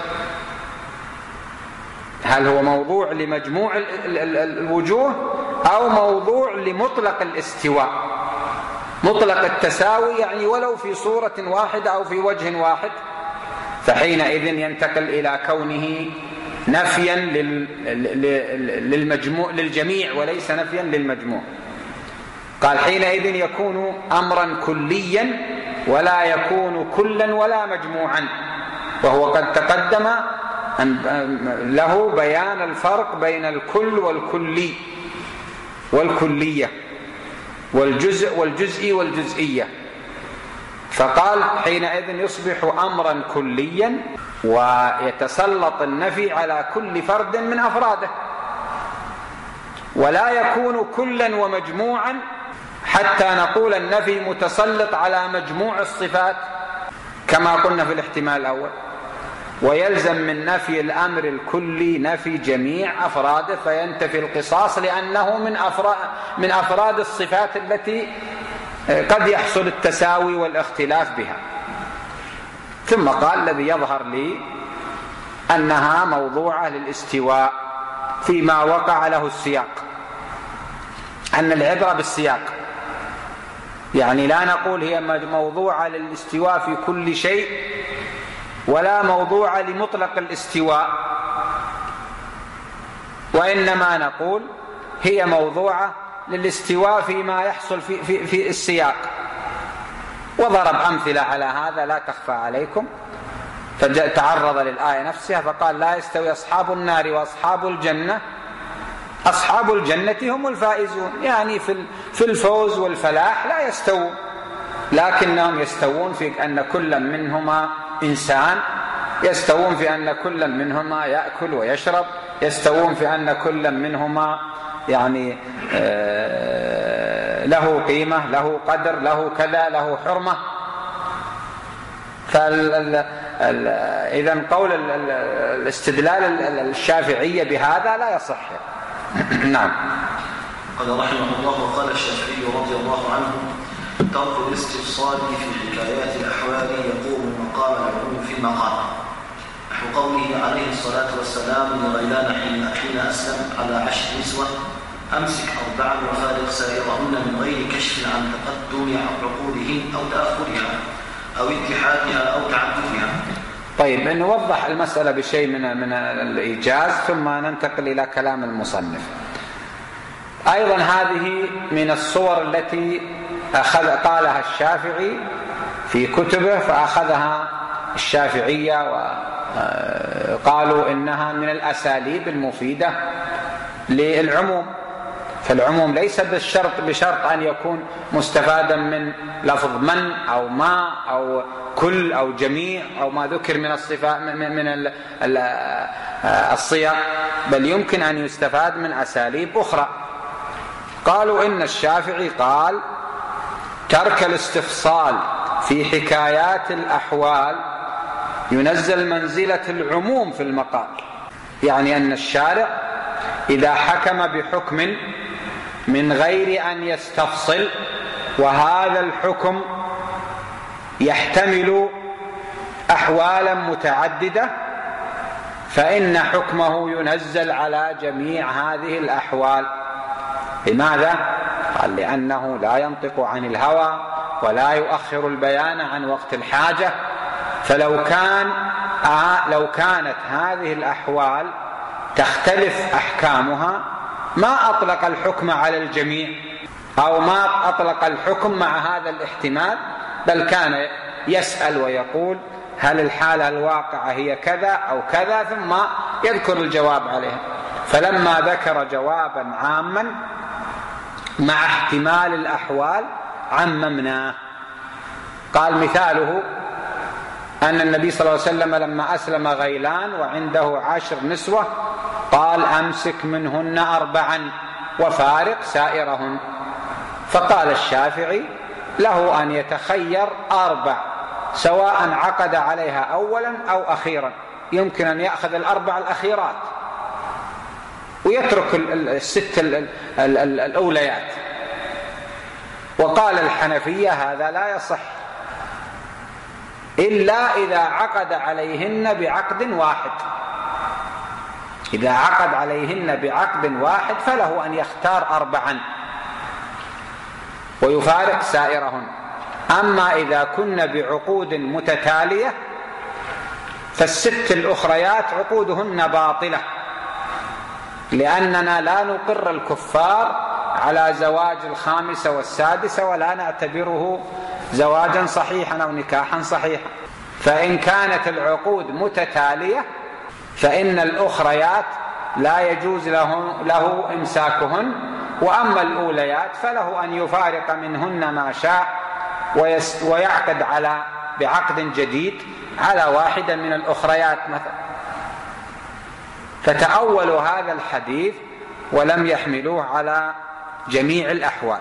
هل هو موضوع لمجموع الوجوه أو موضوع لمطلق الاستواء، مطلق التساوي، يعني ولو في صورة واحدة أو في وجه واحد، فحينئذ ينتقل إلى كونه نفيا للمجموع للجميع وليس نفيا للمجموع. قال حينئذ يكون أمرا كليا ولا يكون كلا ولا مجموعا، وهو قد تقدم له بيان الفرق بين الكل والكلي والكلية والجزء والجزئي والجزئية. فقال حينئذ يصبح أمرا كليا ويتسلط النفي على كل فرد من أفراده، ولا يكون كلا ومجموعا حتى نقول النفي متسلط على مجموع الصفات كما قلنا في الاحتمال الأول، ويلزم من نفي الأمر الكلي نفي جميع أفراده، فينتفي القصاص لأنه من أفراد, من أفراد الصفات التي قد يحصل التساوي والاختلاف بها. ثم قال: الذي يظهر لي أنها موضوعة للاستواء فيما وقع له السياق، أن العبرة بالسياق، يعني لا نقول هي موضوعة للاستواء في كل شيء ولا موضوعة لمطلق الاستواء، وإنما نقول هي موضوعة للاستواء فيما يحصل في, في, في السياق. وضرب أمثلة على هذا لا تخفى عليكم، فتعرض للآية نفسها فقال: لا يستوي أصحاب النار وأصحاب الجنة، أصحاب الجنة هم الفائزون، يعني في الفوز والفلاح لا يستوون، لكنهم يستوون في أن كل منهما إنسان، يستوون في أن كل منهما يأكل ويشرب، يستوون في أن كل منهما يعني له قيمة، له قدر، له كذا، له حرمة. فإذا قول الاستدلال الشافعية بهذا لا يصح. نعم. قال رحمه الله: وقال الشافعي رضي الله عنه: ترك الاستفصال في حكايات الأحوال يقوم مقام العلوم في المقام، نحو قوله عليه الصلاة والسلام لغيلان حين أسلم على عشر نسوة: أمسك أربعا وفارق سائرهن من غير كشف عن تقدم عقولهن أو تأخرها أو اتحادها أو تعددها. طيب، نوضح المسألة بشيء من من الإيجاز ثم ننتقل إلى كلام المصنف. أيضا هذه من الصور التي أخذ قالها الشافعي في كتبه، فأخذها الشافعية وقالوا إنها من الأساليب المفيدة للعموم. فالعموم ليس بالشرط بشرط أن يكون مستفادا من لفظ من أو ما أو كل أو جميع أو ما ذكر من الصفات من الصيغ، بل يمكن أن يستفاد من أساليب أخرى. قالوا إن الشافعي قال: ترك الاستفصال في حكايات الأحوال ينزل منزلة العموم في المقال، يعني أن الشارع إذا حكم بحكم من غير أن يستفصل، وهذا الحكم يحتمل أحوالا متعددة، فإن حكمه ينزل على جميع هذه الأحوال. لماذا؟ قال: لأنه لا ينطق عن الهوى ولا يؤخر البيان عن وقت الحاجة. فلو كان لو كانت هذه الأحوال تختلف أحكامها ما أطلق الحكم على الجميع، أو ما أطلق الحكم مع هذا الاحتمال، بل كان يسأل ويقول: هل الحالة الواقعة هي كذا أو كذا، ثم يذكر الجواب عليها. فلما ذكر جوابا عاما مع احتمال الأحوال عممناه. قال: مثاله أن النبي صلى الله عليه وسلم لما أسلم غيلان وعنده عشر نسوة قال: أمسك منهن أربعا وفارق سائرهن. فقال الشافعي: له أن يتخير أربع، سواء عقد عليها أولا أو أخيرا، يمكن أن يأخذ الأربع الأخيرات ويترك الست الأوليات. وقال الحنفية: هذا لا يصح إلا إذا عقد عليهن بعقد واحد. إذا عقد عليهن بعقد واحد فله أن يختار أربعا ويفارق سائرهن. أما إذا كن بعقود متتالية فالست الأخريات عقودهن باطلة، لأننا لا نقر الكفار على زواج الخامسة والسادسة ولا نعتبره زواجا صحيحا أو نكاحا صحيحا. فإن كانت العقود متتالية فإن الأخريات لا يجوز له, له إمساكهن، وأما الأوليات فله أن يفارق منهن ما شاء ويعقد على بعقد جديد على واحدة من الأخريات مثلا. فتأولوا هذا الحديث ولم يحملوه على جميع الأحوال.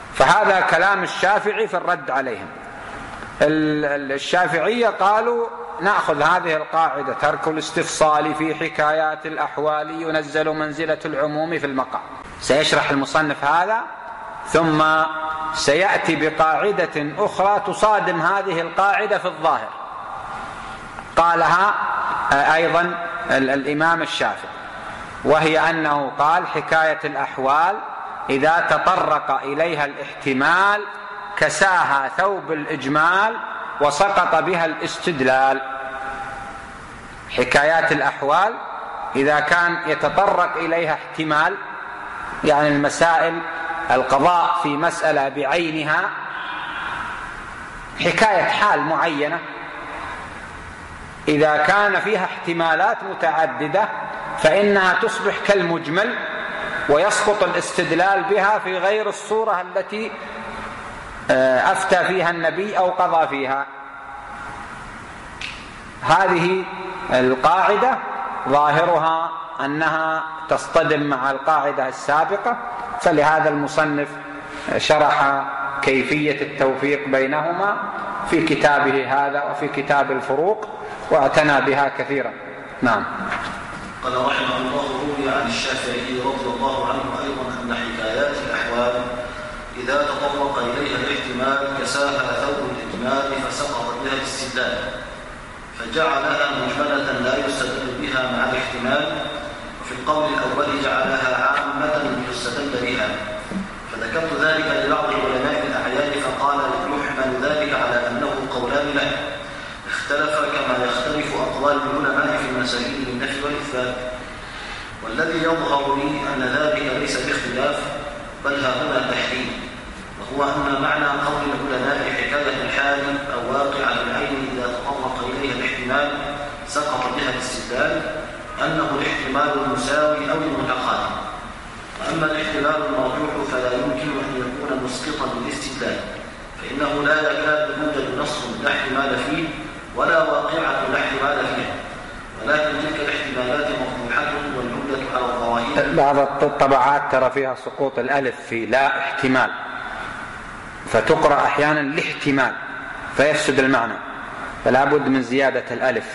فهذا كلام الشافعي في الرد عليهم. الشافعية قالوا نأخذ هذه القاعدة: ترك الاستفصال في حكايات الأحوال ينزل منزلة العموم في المقام. سيشرح المصنف هذا ثم سيأتي بقاعدة أخرى تصادم هذه القاعدة في الظاهر، قالها أيضا الإمام الشافعي، وهي أنه قال: حكاية الأحوال إذا تطرق إليها الاحتمال كساها ثوب الإجمال وسقط بها الاستدلال. حكايات الأحوال إذا كان يتطرق إليها احتمال، يعني المسائل القضاء في مسألة بعينها حكاية حال معينة، إذا كان فيها احتمالات متعددة فإنها تصبح كالمجمل ويسقط الاستدلال بها في غير الصورة التي أفتى فيها النبي أو قضى فيها. هذه القاعدة ظاهرها أنها تصطدم مع القاعدة السابقة، فلهذا المصنف شرح كيفية التوفيق بينهما في كتابه هذا وفي كتاب الفروق، واعتنى بها كثيرا. نعم. قال رحمه الله: روي عن الشافعي رضي الله عنه أيضا أن حكايات الأحوال إذا تطرق إليها الاحتمال كساها ثوب الإجمال فسقط بها الاستدلال، فجعلها مجملة لا يستدل بها مع الاحتمال، وفي القول الأول جعلها عامة يستدل بها. فذكرت ذلك لبعض علماء الأعيان فقال: يحمل ذلك على أنه قولان له اختلف كما يختلف أقوال العلماء في المسائل النفي والإثبات. والذي يظهر لي أن ذلك ليس باختلاف بل ها هنا تحريم، وهو أن معنى قول العلماء حكاية الحال أو واقعة العين إذا تطرق إليها الاحتمال سقط بها الاستدلال أنه الاحتمال المساوي أو المتقارب. وأما الاحتمال المرجوح فلا يمكن أن يكون مسقطا للاستدلال، فإنه لا يكاد يوجد نص لا احتمال فيه ولا واقعة لا احتمال فيها، ولكن تلك الاحتمالات مطروحة والعمدة على الظواهر. بعض الطبعات ترى فيها سقوط الألف في لا احتمال، فتقرأ أحيانا الاحتمال فيفسد المعنى، فلا بد من زيادة الألف.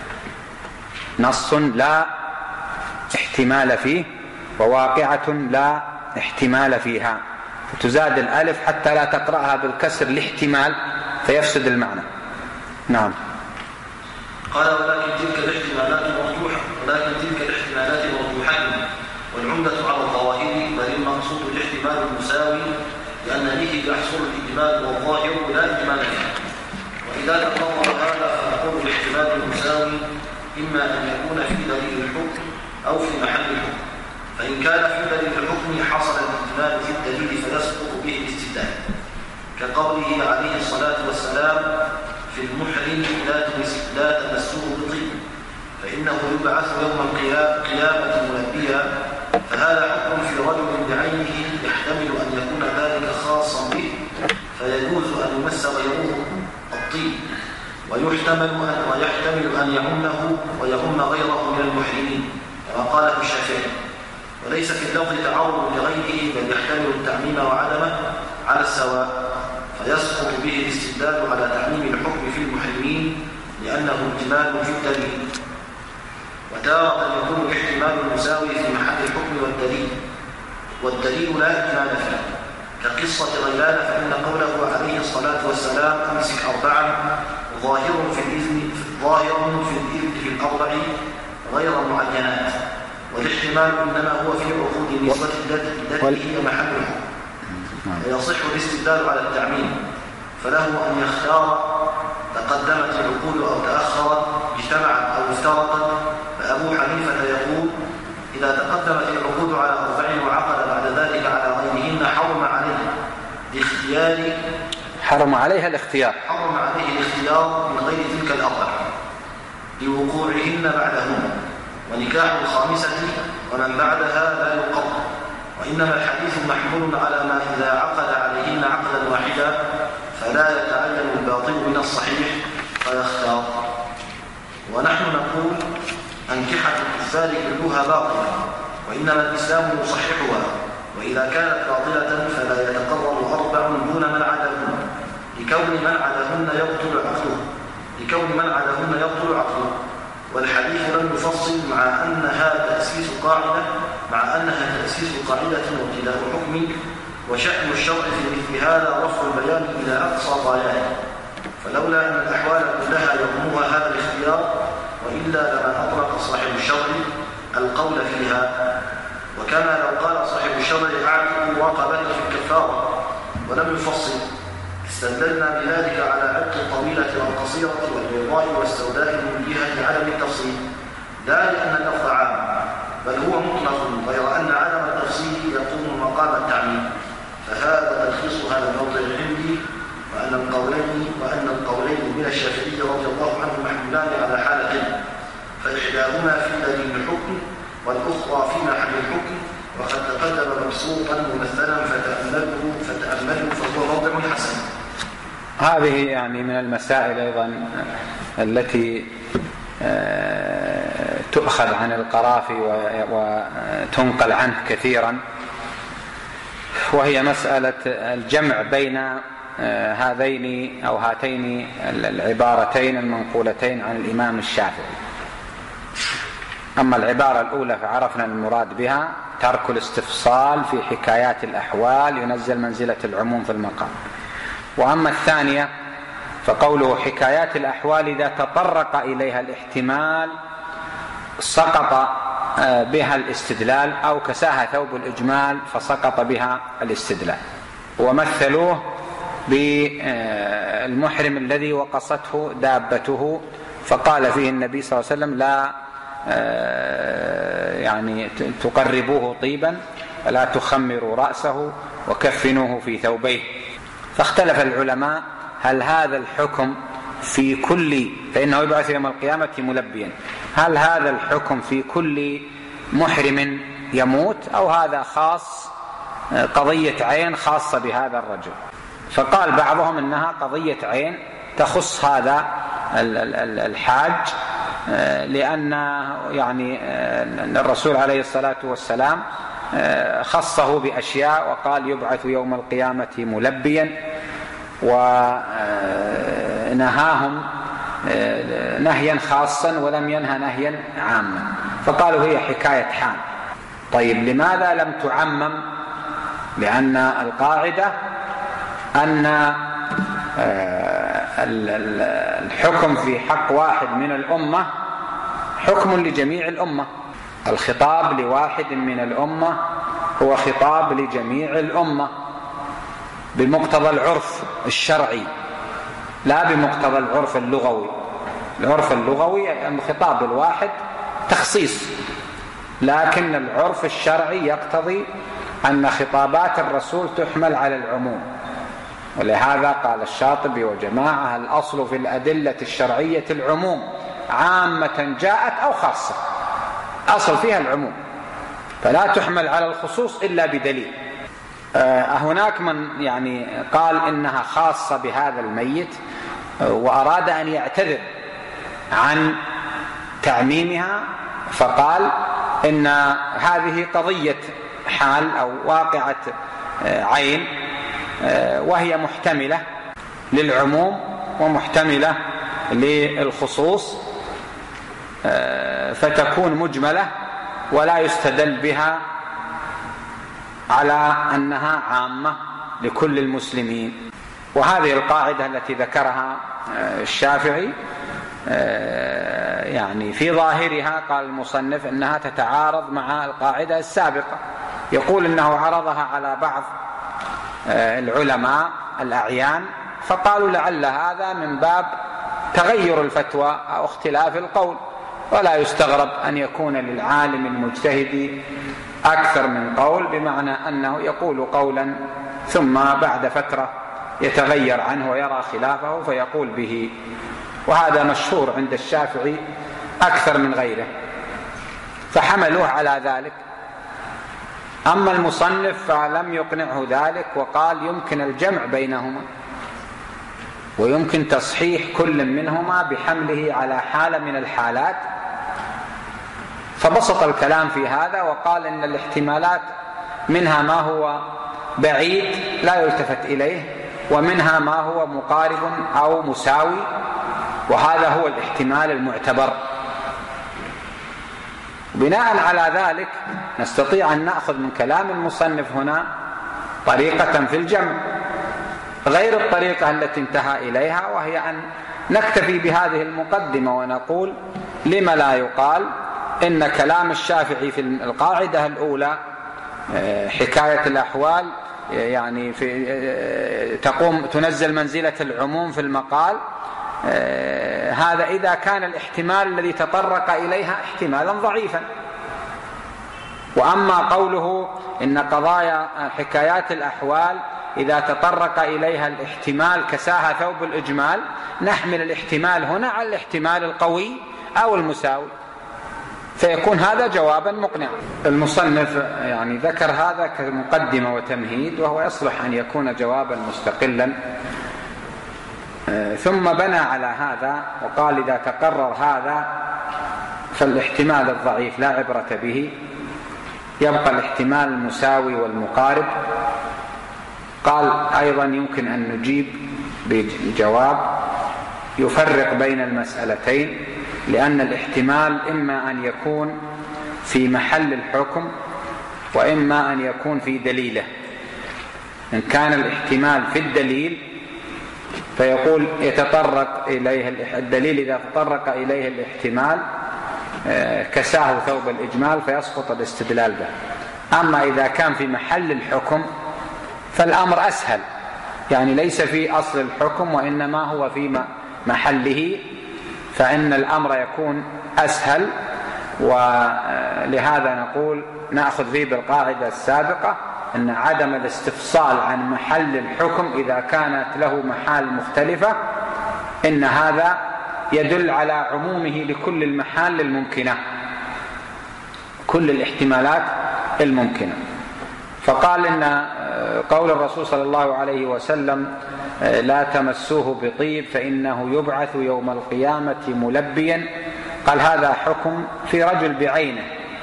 نص لا احتمال فيه وواقعة لا احتمال فيها، فتزاد الألف حتى لا تقرأها بالكسر الاحتمال فيفسد المعنى. نعم. قال: ولكن تلك الاحتمالات مرجوحة ولكن تلك الاحتمالات مرجوحة والعمدة على الظواهر، بل المقصود الاحتمال المساوي، لأن به يحصل الإجمال والظاهر لا إجمال فيه. وإذا تقرر هذا فنقول الاحتمال المساوي إما أن يكون في دليل الحكم أو في محل الحكم، فإن كان في دليل الحكم حصل الإجمال في الدليل فيسقط به الاستدلال، كقوله عليه الصلاة والسلام: في المحرم لا تمسوه بطيب فإنه يبعث يوم القيامة ملبيا. فهذا حكم في رجل بعينه يحتمل أن يكون ذلك خاصا به فيجوز أن يمس غيره الطيب، ويحتمل أن ويحتمل أن يعمه ويعم غيره من المحرمين كما قاله الشافعي. وليس في اللفظ تعارض لغيره بل يحتمل التعميم وعدمه على السواء، فيسقط به الاستدلال على تعميم الحكم في المحرمين لأنه اجمال في الدليل. وتارة يكون الاحتمال المساوي في محل الحكم والدليل والدليل لا اجمال فيه، كقصة غيلان، فإن قوله عليه الصلاة والسلام: أمسك أربعا ظاهر في الإذن ظاهر في الإذن في الأربع غير معينات، والاحتمال إنما هو في عقود النسبة التي هي محل الحكم، فيصح الاستدلال على التعميم. فله أن يختار تقدمت العقود أو تأخرت، اجتمعت أو افترقت. فأبو حنيفة يقول: إذا تقدمت العقود على أربع وعقد بعد ذلك على غيرهن حرم عليه الاختيار حرم عليها الاختيار حرم عليه الاختيار من غير تلك الأربع لوقوعهن بعدهن، ونكاح الخامسة ومن بعدها لا يقر. وإنما الحديث محمول على ما إذا عقد عليهن عقدا واحدا فلا يتعين الباطل من الصحيح فيختار. ونحن نقول: أنكحة الكفار كلها باطلة، وإنما الإسلام يصححها، وإذا كانت باطلة فلا يتقرر أربع دون من عداهن، لكون من عداهن يبطل عقده، لكون من عداهن يبطل عقله، والحديث لم يفصل مع أنها تأسيس قاعدة مع أنها تأسيس قاعدة وابتداء حكم، وشأن الشرع في مثل هذا رفع البيان إلى أقصى غاياته، فلولا أن الأحوال كلها يهمها هذا الاختيار، وإلا لما أطلق صاحب الشرع القول فيها. وكما لو قال صاحب الشرع أعتق رقبة في الكفارة ولم يفصل، استدللنا بذلك على عتق الطويلة والقصيرة والبيضاء والسوداء من جهة عدم التفصيل، لا لأن اللفظ عام، بل هو مطلق، غير أن عدم التفصيل يقوم مقام التعميم. فهذا تلخيص هذا الموضع عندي، وأن القولين وأن القولين من الشافعي رضي الله عنه محمولان على حالتين، فإحداهما في دليل الحكم والأخرى في محل الحكم، وقد تقدم مبسوطا ممثلا فتأمله فتأمله فهو موضع حسن. هذه يعني من المسائل أيضا التي تؤخذ عن القرافي وتنقل عنه كثيرا، وهي مسألة الجمع بين هذين أو هاتين العبارتين المنقولتين عن الإمام الشافعي. أما العبارة الأولى فعرفنا المراد بها ترك الاستفصال في حكايات الأحوال ينزل منزلة العموم في المقام. وأما الثانية فقوله حكايات الأحوال إذا تطرق إليها الاحتمال سقط بها الاستدلال، أو كساها ثوب الإجمال فسقط بها الاستدلال. ومثلوه بالمحرم الذي وقصته دابته، فقال فيه النبي صلى الله عليه وسلم لا يعني تقربوه طيبا ولا تخمروا رأسه وكفنوه في ثوبيه. فاختلف العلماء هل هذا الحكم في كل، فإنه يبعث يوم القيامة ملبيا، هل هذا الحكم في كل محرم يموت أو هذا خاص قضية عين خاصة بهذا الرجل؟ فقال بعضهم إنها قضية عين تخص هذا الحاج، لأن يعني الرسول عليه الصلاة والسلام خصه بأشياء وقال يبعث يوم القيامة ملبيا، ونهاهم نهيا خاصا ولم ينهى نهيا عاما، فقالوا هي حكاية حال. طيب لماذا لم تعمم؟ لأن القاعدة أن الحكم في حق واحد من الأمة حكم لجميع الأمة. الخطاب لواحد من الأمة هو خطاب لجميع الأمة بمقتضى العرف الشرعي، لا بمقتضى العرف اللغوي. العرف اللغوي الخطاب الواحد تخصيص، لكن العرف الشرعي يقتضي أن خطابات الرسول تحمل على العموم. ولهذا قال الشاطبي وجماعة الأصل في الأدلة الشرعية العموم، عامة جاءت أو خاصة، أصل فيها العموم، فلا تحمل على الخصوص إلا بدليل. هناك من يعني قال إنها خاصة بهذا الميت وأراد أن يعتذر عن تعميمها، فقال إن هذه قضية حال أو واقعة عين، وهي محتملة للعموم ومحتملة للخصوص، فتكون مجملة ولا يستدل بها على أنها عامة لكل المسلمين. وهذه القاعدة التي ذكرها الشافعي يعني في ظاهرها قال المصنف إنها تتعارض مع القاعدة السابقة، يقول إنه عرضها على بعض العلماء الأعيان فقالوا لعل هذا من باب تغير الفتوى أو اختلاف القول، ولا يستغرب أن يكون للعالم المجتهد أكثر من قول، بمعنى أنه يقول قولا ثم بعد فترة يتغير عنه ويرى خلافه فيقول به، وهذا مشهور عند الشافعي أكثر من غيره، فحملوه على ذلك. أما المصنف فلم يقنعه ذلك، وقال يمكن الجمع بينهما ويمكن تصحيح كل منهما بحمله على حالة من الحالات، فبسط الكلام في هذا وقال إن الاحتمالات منها ما هو بعيد لا يلتفت إليه، ومنها ما هو مقارب أو مساوي وهذا هو الاحتمال المعتبر. بناء على ذلك نستطيع أن نأخذ من كلام المصنف هنا طريقة في الجمع غير الطريقة التي انتهى إليها، وهي أن نكتفي بهذه المقدمة ونقول لما لا يقال إن كلام الشافعي في القاعدة الأولى حكاية الأحوال يعني في تقوم تنزل منزلة العموم في المقال، هذا إذا كان الاحتمال الذي تطرق إليها احتمالا ضعيفا. وأما قوله إن قضايا حكايات الأحوال إذا تطرق إليها الاحتمال كساها ثوب الإجمال، نحمل الاحتمال هنا على الاحتمال القوي أو المساوي، فيكون هذا جوابا مقنعا. المصنف يعني ذكر هذا كمقدمة وتمهيد، وهو يصلح أن يكون جوابا مستقلا، ثم بنى على هذا وقال إذا تقرر هذا فالاحتمال الضعيف لا عبرة به، يبقى الاحتمال المساوي والمقارب. قال أيضا يمكن أن نجيب بجواب يفرق بين المسألتين، لأن الاحتمال إما أن يكون في محل الحكم وإما أن يكون في دليله. إن كان الاحتمال في الدليل فيقول يتطرق إليه الدليل، إذا تطرق إليه الاحتمال كساه ثوب الإجمال فيسقط الاستدلال به. أما إذا كان في محل الحكم فالأمر أسهل، يعني ليس في أصل الحكم وإنما هو في محله، فإن الأمر يكون أسهل. ولهذا نقول نأخذ فيه بالقاعدة السابقة أن عدم الاستفصال عن محل الحكم إذا كانت له محال مختلفة إن هذا يدل على عمومه لكل المحال الممكنة، كل الاحتمالات الممكنة. فقال إن قول الرسول صلى الله عليه وسلم لا تمسوه بطيب فإنه يبعث يوم القيامة ملبيا، قال هذا حكم في رجل بعينه،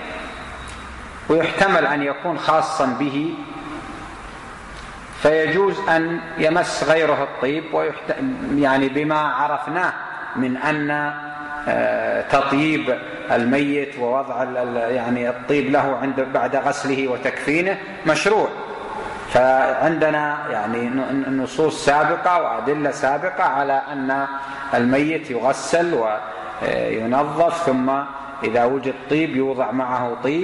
ويحتمل أن يكون خاصا به، فيجوز أن يمس غيره الطيب، يعني بما عرفناه من أن تطيب الميت ووضع يعني الطيب له عند بعد غسله وتكفينه مشروع. فعندنا يعني نصوص سابقة وأدلة سابقة على أن الميت يغسل وينظف، ثم إذا وجد طيب يوضع معه طيب.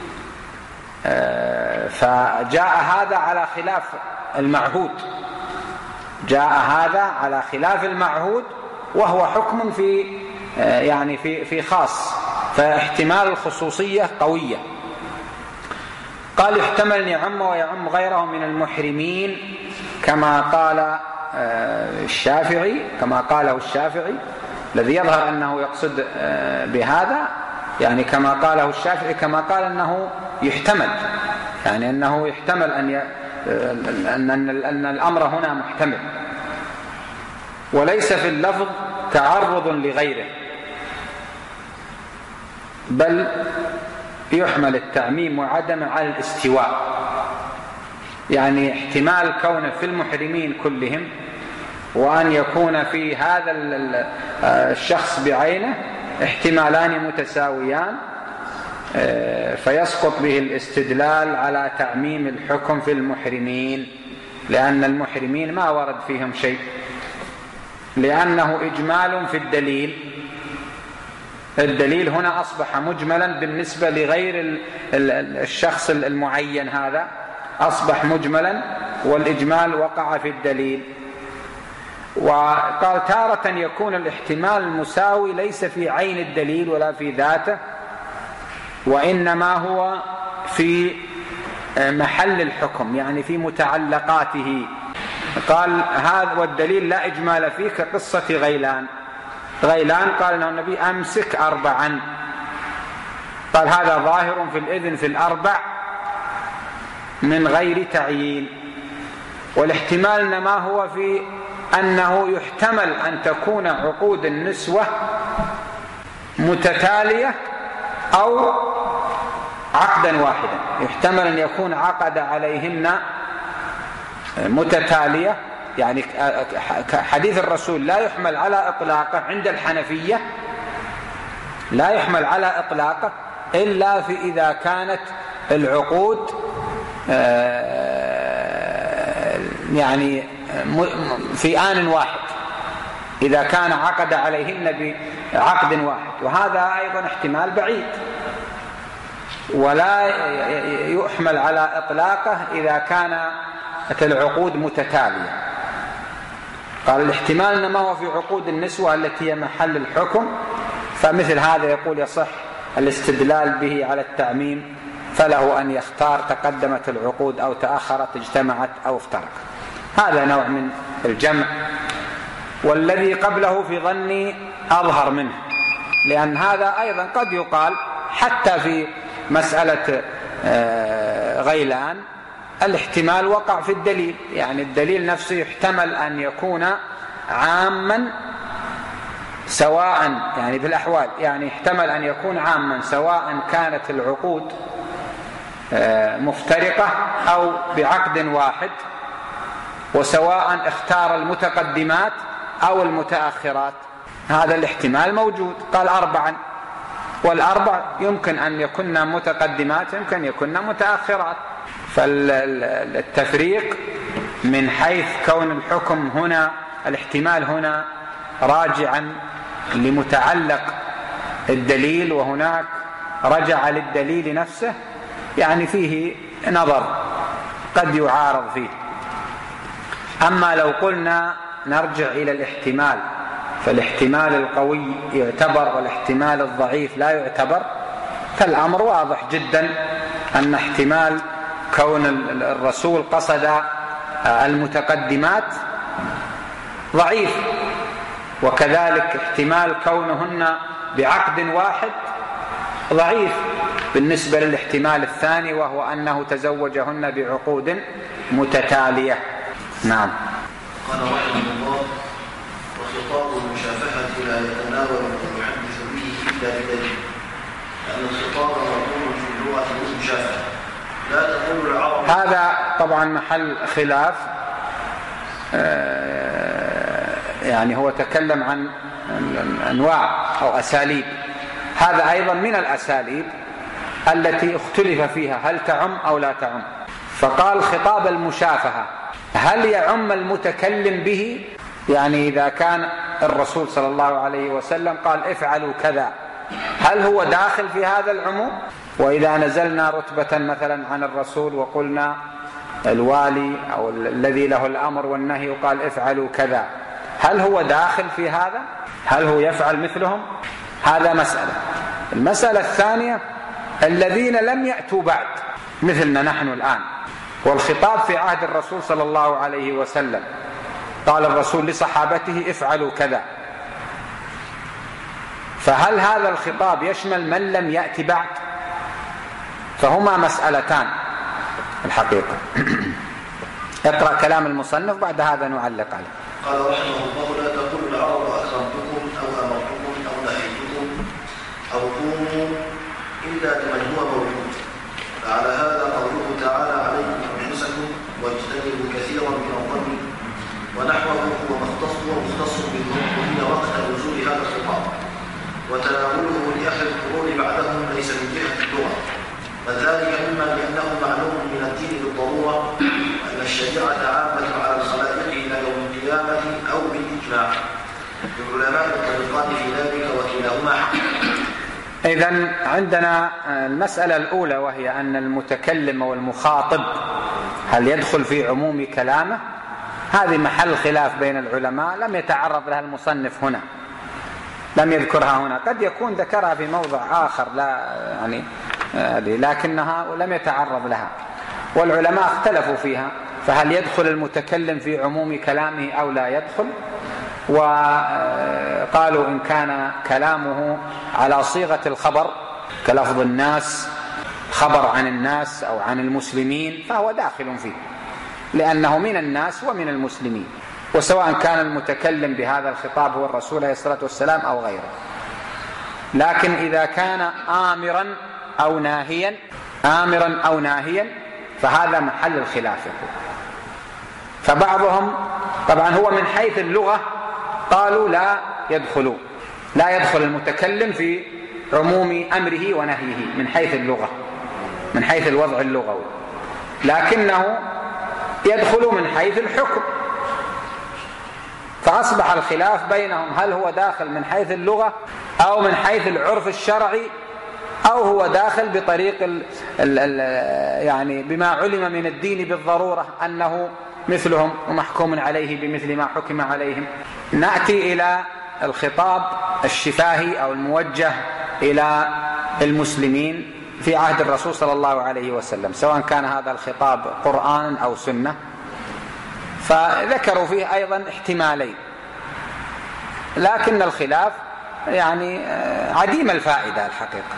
فجاء هذا على خلاف المعهود، جاء هذا على خلاف المعهود، وهو حكم في يعني في في خاص، فاحتمال الخصوصية قوية. قال يحتمل أن يعم ويعم غيره من المحرمين كما قال الشافعي، كما قاله الشافعي، الذي يظهر أنه يقصد بهذا يعني كما قاله الشافعي، كما قال أنه يحتمل، يعني أنه يحتمل أن ي... أن أن الأمر هنا محتمل، وليس في اللفظ تعرض لغيره، بل يحمل التعميم وعدم على الاستواء، يعني احتمال كونه في المحرمين كلهم، وأن يكون في هذا الشخص بعينه احتمالان متساويان، فيسقط به الاستدلال على تعميم الحكم في المحرمين، لأن المحرمين ما ورد فيهم شيء، لأنه إجمال في الدليل. الدليل هنا أصبح مجملا بالنسبة لغير الشخص المعين، هذا أصبح مجملا، والإجمال وقع في الدليل. وقال تارة يكون الاحتمال المساوي ليس في عين الدليل ولا في ذاته، وإنما هو في محل الحكم، يعني في متعلقاته. قال هذا والدليل لا إجمال فيه كقصة غيلان. غيلان قال له النبي أمسك أربعا، قال هذا ظاهر في الإذن في الأربع من غير تعيين. والاحتمال إنما هو في أنه يحتمل أن تكون عقود النسوة متتالية أو عقدا واحدا، يحتمل أن يكون عقد عليهن متتالية يعني حديث الرسول لا يحمل على إطلاقه عند الحنفية، لا يحمل على إطلاقه إلا في إذا كانت العقود يعني في آن واحد، إذا كان عقد عليهن بعقد واحد، وهذا أيضا احتمال بعيد. ولا يحمل على إطلاقه إذا كانت العقود متتالية. قال الاحتمال إنما هو في عقود النسوة التي هي محل الحكم، فمثل هذا يقول يصح الاستدلال به على التعميم، فله أن يختار تقدمت العقود أو تأخرت، اجتمعت أو افترقت. هذا نوع من الجمع، والذي قبله في ظني أظهر منه، لأن هذا أيضا قد يقال حتى في مسألة غيلان الاحتمال وقع في الدليل، يعني الدليل نفسه يحتمل أن يكون عاما سواء، يعني في الأحوال يعني يحتمل أن يكون عاما سواء كانت العقود مفترقة أو بعقد واحد، وسواء اختار المتقدمات أو المتأخرات، هذا الاحتمال موجود. قال أربعا، والأربع يمكن أن يكون متقدمات، يمكن يكون متأخرات. فالتفريق من حيث كون الحكم هنا، الاحتمال هنا راجعا لمتعلق الدليل، وهناك رجع للدليل نفسه، يعني فيه نظر قد يعارض فيه. أما لو قلنا نرجع إلى الاحتمال، فالاحتمال القوي يعتبر والاحتمال الضعيف لا يعتبر، فالأمر واضح جدا أن احتمال كون الرسول قصد المتقدمات ضعيف، وكذلك احتمال كونهن بعقد واحد ضعيف بالنسبة للاحتمال الثاني، وهو أنه تزوجهن بعقود متتالية. نعم. قال رحمه الله: وخطاب المشافهة لا يتناول المحدث به إلا بدليل، لأن الخطاب مطلوب في اللغة المشافهة، لا تقول العرب. هذا طبعا محل خلاف، يعني هو تكلم عن أنواع أو أساليب، هذا أيضا من الأساليب التي اختلف فيها هل تعم أو لا تعم. فقال خطاب المشافهة هل يعم المتكلم به؟ يعني إذا كان الرسول صلى الله عليه وسلم قال افعلوا كذا، هل هو داخل في هذا العموم؟ وإذا نزلنا رتبة مثلا عن الرسول وقلنا الوالي أو الذي له الأمر والنهي وقال افعلوا كذا، هل هو داخل في هذا؟ هل هو يفعل مثلهم؟ هذا مسألة. المسألة الثانية الذين لم يأتوا بعد مثلنا نحن الآن، والخطاب في عهد الرسول صلى الله عليه وسلم، قال الرسول لصحابته افعلوا كذا، فهل هذا الخطاب يشمل من لم يأتي بعد؟ فهما مسألتان الحقيقة. اقرأ كلام المصنف بعد هذا نعلق عليه. قال رحمه الله: لا تقول العرب أكرمتكم أو أمرتكم أو نهيتكم أو قوموا إلا لمن هو موجود. فعلى هذا قوله تعالى: عليكم أنفسكم واجتنبوا كثيرا من الظن ونحوه هو مختص ومختص بالمؤمنين وقت نزول هذا الخطاب، وتناوله لأهل القرون بعدهم ليس من جهة اللغة، وذلك إما لأنه معلوم من الدين بالضرورة أن الشريعة عامة على الخلائق إلى يوم القيامة أو بالإجماع، للعلماء الطريقان في ذلك وكلاهما حق. إذن عندنا المسألة الأولى، وهي أن المتكلم والمخاطب هل يدخل في عموم كلامه؟ هذه محل خلاف بين العلماء، لم يتعرض لها المصنف هنا، لم يذكرها هنا، قد يكون ذكرها في موضع آخر لا يعني لكنها لم يتعرض لها، والعلماء اختلفوا فيها، فهل يدخل المتكلم في عموم كلامه أو لا يدخل؟ وقالوا إن كان كلامه على صيغة الخبر كلفظ الناس، خبر عن الناس أو عن المسلمين، فهو داخل فيه، لأنه من الناس ومن المسلمين، وسواء كان المتكلم بهذا الخطاب هو الرسول عليه الصلاة والسلام أو غيره. لكن إذا كان آمرا أو ناهيا آمرا أو ناهيا فهذا محل الخلاف. فبعضهم طبعا هو من حيث اللغة قالوا لا يدخل لا يدخل المتكلم في عموم أمره ونهيه من حيث اللغة، من حيث الوضع اللغوي، لكنه يدخل من حيث الحكم. فأصبح الخلاف بينهم هل هو داخل من حيث اللغة أو من حيث العرف الشرعي، أو هو داخل بطريق ال ال ال يعني بما علم من الدين بالضرورة أنه مثلهم ومحكوم عليه بمثل ما حكم عليهم. نأتي إلى الخطاب الشفاهي أو الموجه إلى المسلمين في عهد الرسول صلى الله عليه وسلم، سواء كان هذا الخطاب قرآن أو سنة. فذكروا فيه أيضا احتمالين، لكن الخلاف يعني عديم الفائدة الحقيقة.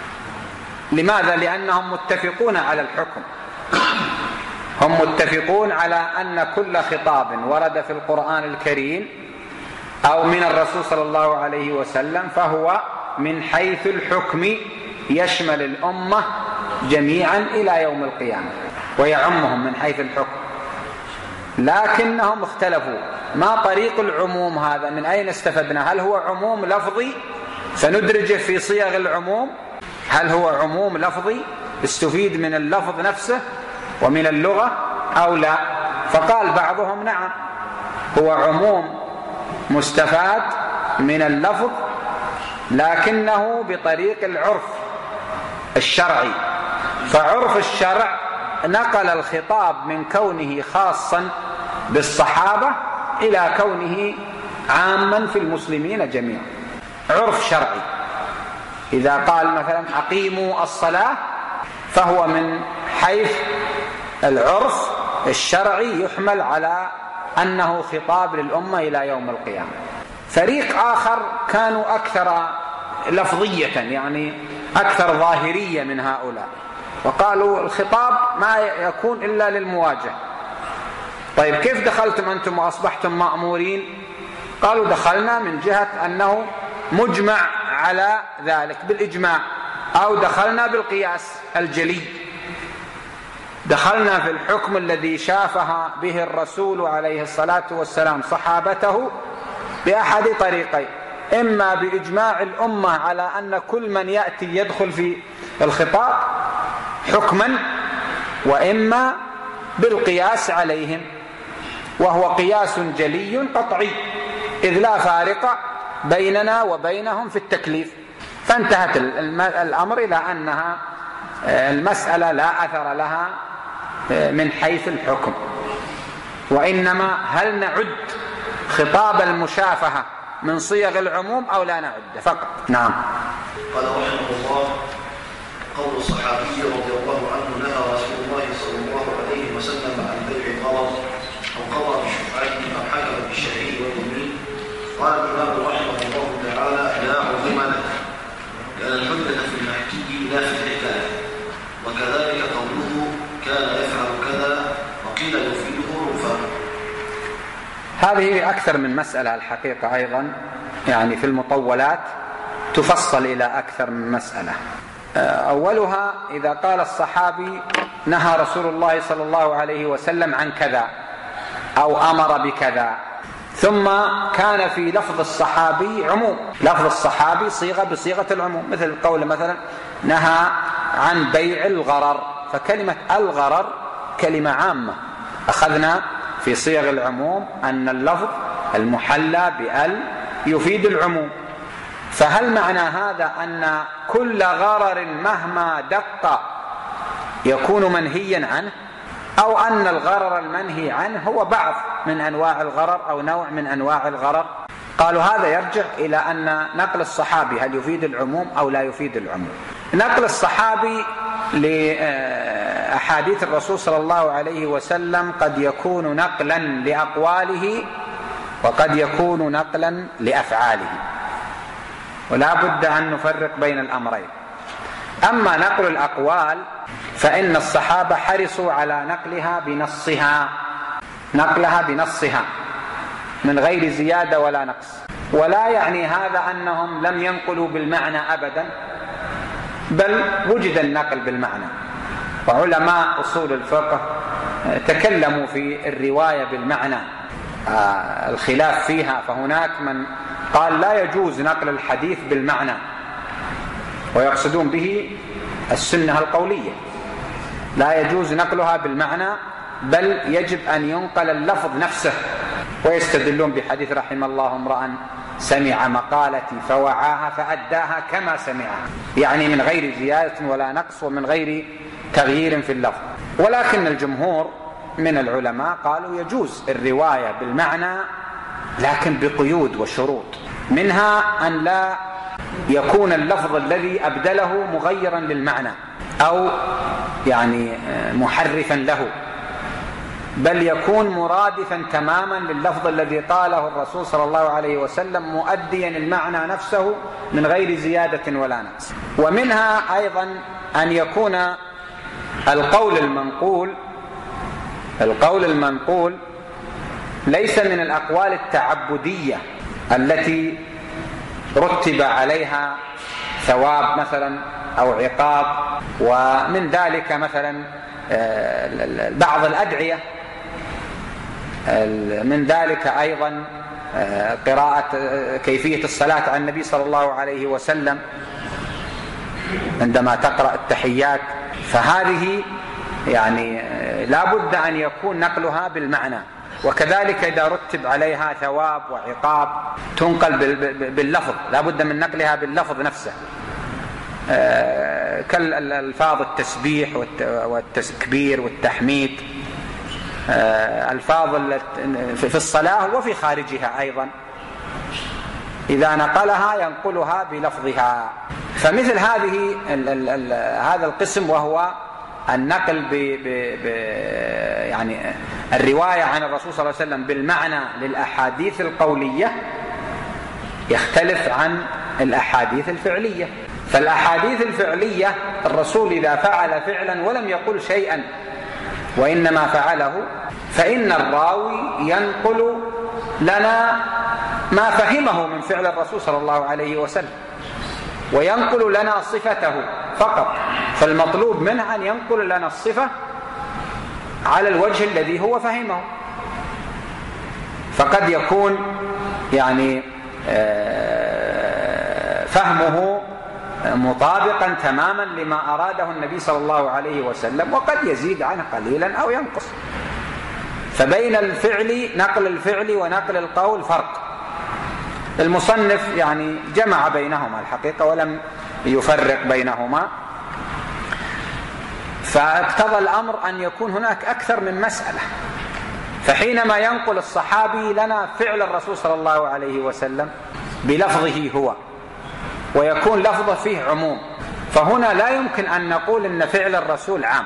لماذا؟ لأنهم متفقون على الحكم، هم متفقون على أن كل خطاب ورد في القرآن الكريم أو من الرسول صلى الله عليه وسلم فهو من حيث الحكم يشمل الأمة جميعا إلى يوم القيامة ويعمهم من حيث الحكم. لكنهم اختلفوا ما طريق العموم هذا، من أين استفدنا؟ هل هو عموم لفظي سندرجه في صيغ العموم؟ هل هو عموم لفظي استفيد من اللفظ نفسه ومن اللغة أو لا؟ فقال بعضهم نعم، هو عموم مستفاد من اللفظ لكنه بطريق العرف الشرعي. فعرف الشرع نقل الخطاب من كونه خاصا بالصحابة إلى كونه عاما في المسلمين جميعا. عرف شرعي، إذا قال مثلا أقيموا الصلاة فهو من حيث العرف الشرعي يحمل على أنه خطاب للأمة إلى يوم القيامة. فريق آخر كانوا أكثر لفظية، يعني أكثر ظاهرية من هؤلاء، وقالوا الخطاب ما يكون إلا للمواجهة. طيب كيف دخلتم أنتم وأصبحتم مأمورين؟ قالوا دخلنا من جهة أنه مجمع على ذلك بالإجماع، أو دخلنا بالقياس الجلي، دخلنا في الحكم الذي شافها به الرسول عليه الصلاة والسلام صحابته بأحد طريقين: إما بإجماع الأمة على أن كل من يأتي يدخل في الخطاب حكما، وإما بالقياس عليهم، وهو قياس جلي قطعي إذ لا فارق بيننا وبينهم في التكليف. فانتهت الأمر إلى أنها المسألة لا أثر لها من حيث الحكم، وإنما هل نعد خطاب المشافهة من صيغ العموم أو لا نعد فقط. نعم. قال رحمه الله: قول الصحابي رضي الله عنه: نهى رسول الله صلى الله عليه وسلم عن بيع الغرض أو قضى بشفعته أو حكم بالشهيد واليمين. قال الإمام رحمه الله تعالى: لا عظم له، لأن الحجة في المحكي لا في الحكاية. وكذلك قوله: كان يفعل كذا، وقيل يفيده رفا. هذه أكثر من مسألة الحقيقة أيضا، يعني في المطولات تفصل إلى أكثر من مسألة. أولها إذا قال الصحابي: نهى رسول الله صلى الله عليه وسلم عن كذا أو أمر بكذا، ثم كان في لفظ الصحابي عموم، لفظ الصحابي صيغة بصيغة العموم، مثل قول مثلا نهى عن بيع الغرر، فكلمة الغرر كلمة عامة، أخذنا في صيغ العموم أن اللفظ المحلى بأل يفيد العموم. فهل معنى هذا أن كل غرر مهما دق يكون منهيا عنه، أو أن الغرر المنهي عنه هو بعض من أنواع الغرر أو نوع من أنواع الغرر؟ قالوا هذا يرجع إلى أن نقل الصحابي هل يفيد العموم أو لا يفيد العموم. نقل الصحابي لأحاديث الرسول صلى الله عليه وسلم قد يكون نقلا لأقواله وقد يكون نقلا لأفعاله، ولا بد أن نفرق بين الأمرين. أما نقل الأقوال فإن الصحابة حرصوا على نقلها بنصها، نقلها بنصها من غير زيادة ولا نقص، ولا يعني هذا أنهم لم ينقلوا بالمعنى أبدا، بل وجد النقل بالمعنى. وعلماء أصول الفقه تكلموا في الرواية بالمعنى، الخلاف فيها، فهناك من قال لا يجوز نقل الحديث بالمعنى، ويقصدون به السنة القولية، لا يجوز نقلها بالمعنى بل يجب أن ينقل اللفظ نفسه، ويستدلون بحديث رحم الله امرأ سمع مقالتي فوعاها فأداها كما سمعها، يعني من غير زيادة ولا نقص ومن غير تغيير في اللفظ. ولكن الجمهور من العلماء قالوا يجوز الرواية بالمعنى لكن بقيود وشروط، منها أن لا يكون اللفظ الذي أبدله مغيرا للمعنى أو يعني محرفا له، بل يكون مرادفا تماما لللفظ الذي قاله الرسول صلى الله عليه وسلم، مؤديا المعنى نفسه من غير زيادة ولا نقص. ومنها أيضا أن يكون القول المنقول القول المنقول ليس من الأقوال التعبدية التي رتب عليها ثواب مثلا أو عقاب، ومن ذلك مثلا بعض الأدعية، من ذلك أيضا قراءة كيفية الصلاة على النبي صلى الله عليه وسلم عندما تقرأ التحيات، فهذه يعني لا بد أن يكون نقلها بالمعنى. وكذلك إذا رتب عليها ثواب وعقاب تنقل باللفظ، لا بد من نقلها باللفظ نفسه، كالألفاظ التسبيح والتكبير والتحميد، ألفاظ في الصلاة وفي خارجها أيضا إذا نقلها ينقلها بلفظها. فمثل هذه هذا القسم وهو النقل ب ب ب يعني الرواية عن الرسول صلى الله عليه وسلم بالمعنى للأحاديث القولية يختلف عن الأحاديث الفعلية. فالأحاديث الفعلية الرسول إذا فعل فعلا ولم يقل شيئا وإنما فعله، فإن الراوي ينقل لنا ما فهمه من فعل الرسول صلى الله عليه وسلم، وينقل لنا صفته فقط، فالمطلوب منه أن ينقل لنا الصفة على الوجه الذي هو فهمه. فقد يكون يعني فهمه مطابقا تماما لما أراده النبي صلى الله عليه وسلم، وقد يزيد عنه قليلا أو ينقص. فبين الفعل نقل الفعل ونقل القول فرق. المصنف يعني جمع بينهما الحقيقة ولم يفرق بينهما، فاقتضى الأمر أن يكون هناك أكثر من مسألة. فحينما ينقل الصحابي لنا فعل الرسول صلى الله عليه وسلم بلفظه هو ويكون لفظه فيه عموم، فهنا لا يمكن أن نقول إن فعل الرسول عام.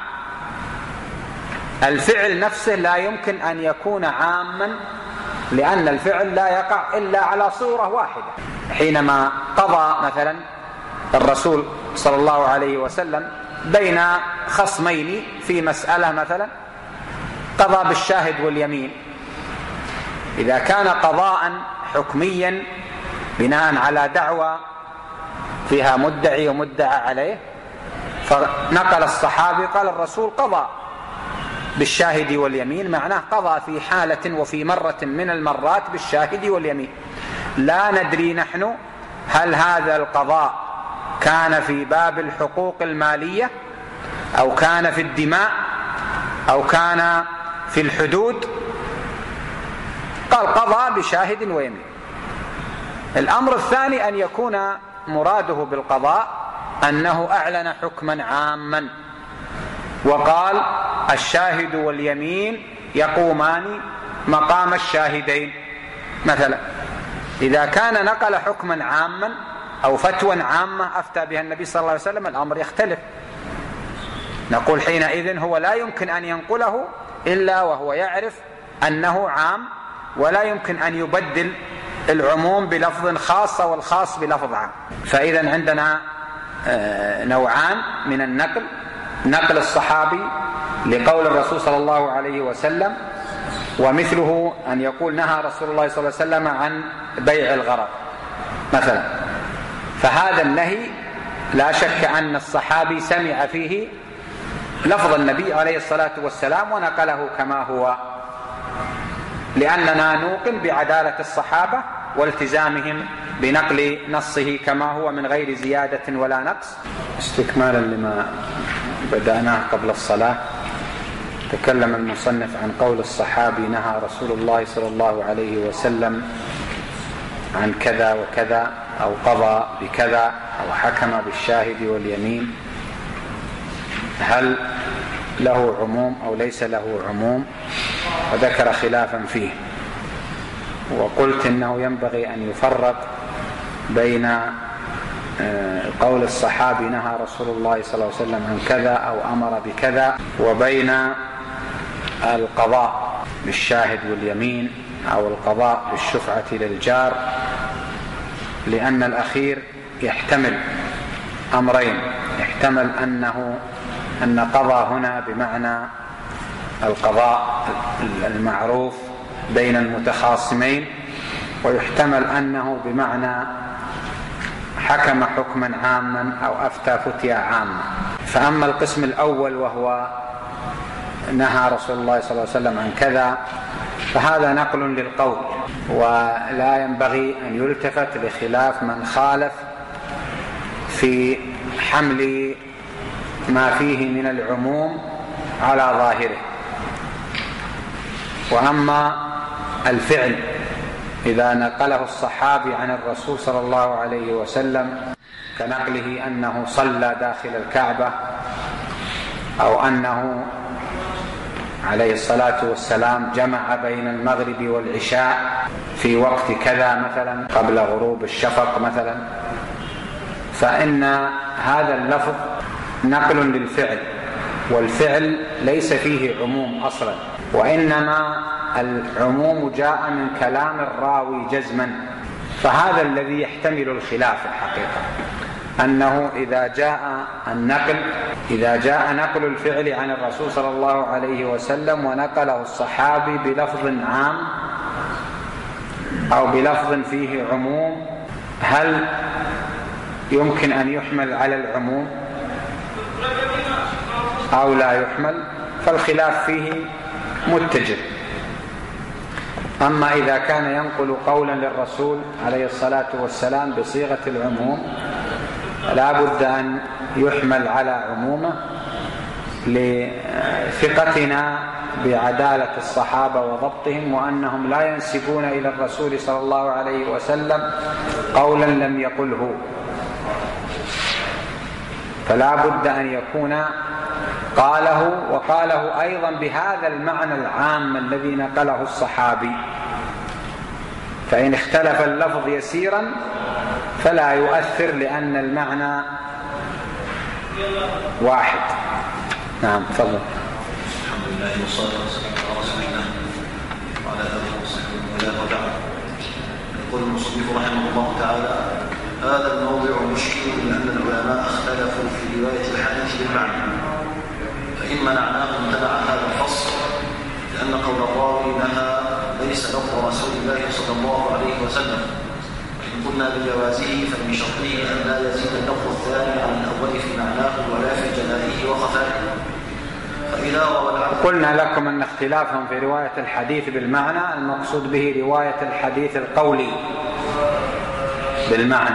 الفعل نفسه لا يمكن أن يكون عاما، لأن الفعل لا يقع إلا على صورة واحدة. حينما قضى مثلا الرسول صلى الله عليه وسلم بين خصمين في مسألة مثلا، قضى بالشاهد واليمين. إذا كان قضاء حكميا بناء على دعوى فيها مدعي ومدعى عليه، فنقل الصحابي قال الرسول قضى بالشاهد واليمين، معناه قضى في حالة وفي مرة من المرات بالشاهد واليمين. لا ندري نحن هل هذا القضاء كان في باب الحقوق المالية أو كان في الدماء أو كان في الحدود، قال قضى بشاهد ويمين. الأمر الثاني أن يكون مراده بالقضاء أنه أعلن حكما عاما وقال الشاهد واليمين يقومان مقام الشاهدين مثلا. إذا كان نقل حكما عاما أو فتوى عامة أفتى بها النبي صلى الله عليه وسلم الأمر يختلف، نقول حينئذ هو لا يمكن أن ينقله إلا وهو يعرف أنه عام، ولا يمكن أن يبدل العموم بلفظ خاص والخاص بلفظ عام. فإذا عندنا نوعان من النقل: نقل الصحابي لقول الرسول صلى الله عليه وسلم، ومثله أن يقول نهى رسول الله صلى الله عليه وسلم عن بيع الغرر مثلا، فهذا النهي لا شك أن الصحابي سمع فيه لفظ النبي عليه الصلاة والسلام ونقله كما هو. لأننا نوقن بعدالة الصحابة والتزامهم بنقل نصه كما هو من غير زيادة ولا نقص. استكمالا لما بدأناه قبل الصلاة، تكلم المصنف عن قول الصحابي نهى رسول الله صلى الله عليه وسلم عن كذا وكذا، أو قضى بكذا، أو حكم بالشاهد واليمين، هل له عموم أو ليس له عموم؟ وذكر خلافا فيه، وقلت إنه ينبغي أن يفرق بين قول الصحابي نهى رسول الله صلى الله عليه وسلم عن كذا أو أمر بكذا، وبين القضاء بالشاهد واليمين أو القضاء بالشفعة للجار، لأن الأخير يحتمل أمرين، يحتمل أنه أن قضى هنا بمعنى القضاء المعروف بين المتخاصمين، ويحتمل أنه بمعنى حكم حكما عاما أو أفتى فتيا عاما. فأما القسم الأول وهو نهى رسول الله صلى الله عليه وسلم عن كذا، فهذا نقل للقول، ولا ينبغي أن يلتفت لخلاف من خالف في حمل ما فيه من العموم على ظاهره. وأما الفعل إذا نقله الصحابي عن الرسول صلى الله عليه وسلم كنقله أنه صلى داخل الكعبة، أو أنه عليه الصلاة والسلام جمع بين المغرب والعشاء في وقت كذا مثلا قبل غروب الشفق مثلا، فإن هذا اللفظ نقل للفعل، والفعل ليس فيه عموم أصلا، وإنما العموم جاء من كلام الراوي جزما. فهذا الذي يحتمل الخلاف الحقيقة، أنه إذا جاء النقل إذا جاء نقل الفعل عن الرسول صلى الله عليه وسلم ونقله الصحابي بلفظ عام أو بلفظ فيه عموم، هل يمكن أن يحمل على العموم أو لا يحمل؟ فالخلاف فيه متجه. أما إذا كان ينقل قولا للرسول عليه الصلاة والسلام بصيغة العموم، لا بد أن يحمل على عمومه لثقتنا بعدالة الصحابة وضبطهم، وأنهم لا ينسبون إلى الرسول صلى الله عليه وسلم قولا لم يقله، فلا بد أن يكون قاله، وقاله أيضا بهذا المعنى العام الذي نقله الصحابي. فإن اختلف اللفظ يسيرا فلا يؤثر، لأن المعنى واحد. نعم، تفضل. الحمد لله والصلاة والسلام على رسول الله وعلى آله وصحبه وبعد. يقول المصنف رحمه الله تعالى: هذا الموضع مشكل لأن العلماء اختلفوا في رواية الحديث بالمعنى، فإن منعناه امتنع هذا الفصل، لأن قول الراوي نهى ليس لفظ رسول الله صلى الله عليه وسلم. وإن قلنا بجوازه فمن شرطه أن لا يزيد اللفظ الثاني عن الأول في معناه ولا في جلائه وخفائه. فإذا روى قلنا لكم أن اختلافهم في رواية الحديث بالمعنى المقصود به رواية الحديث القولي بالمعنى،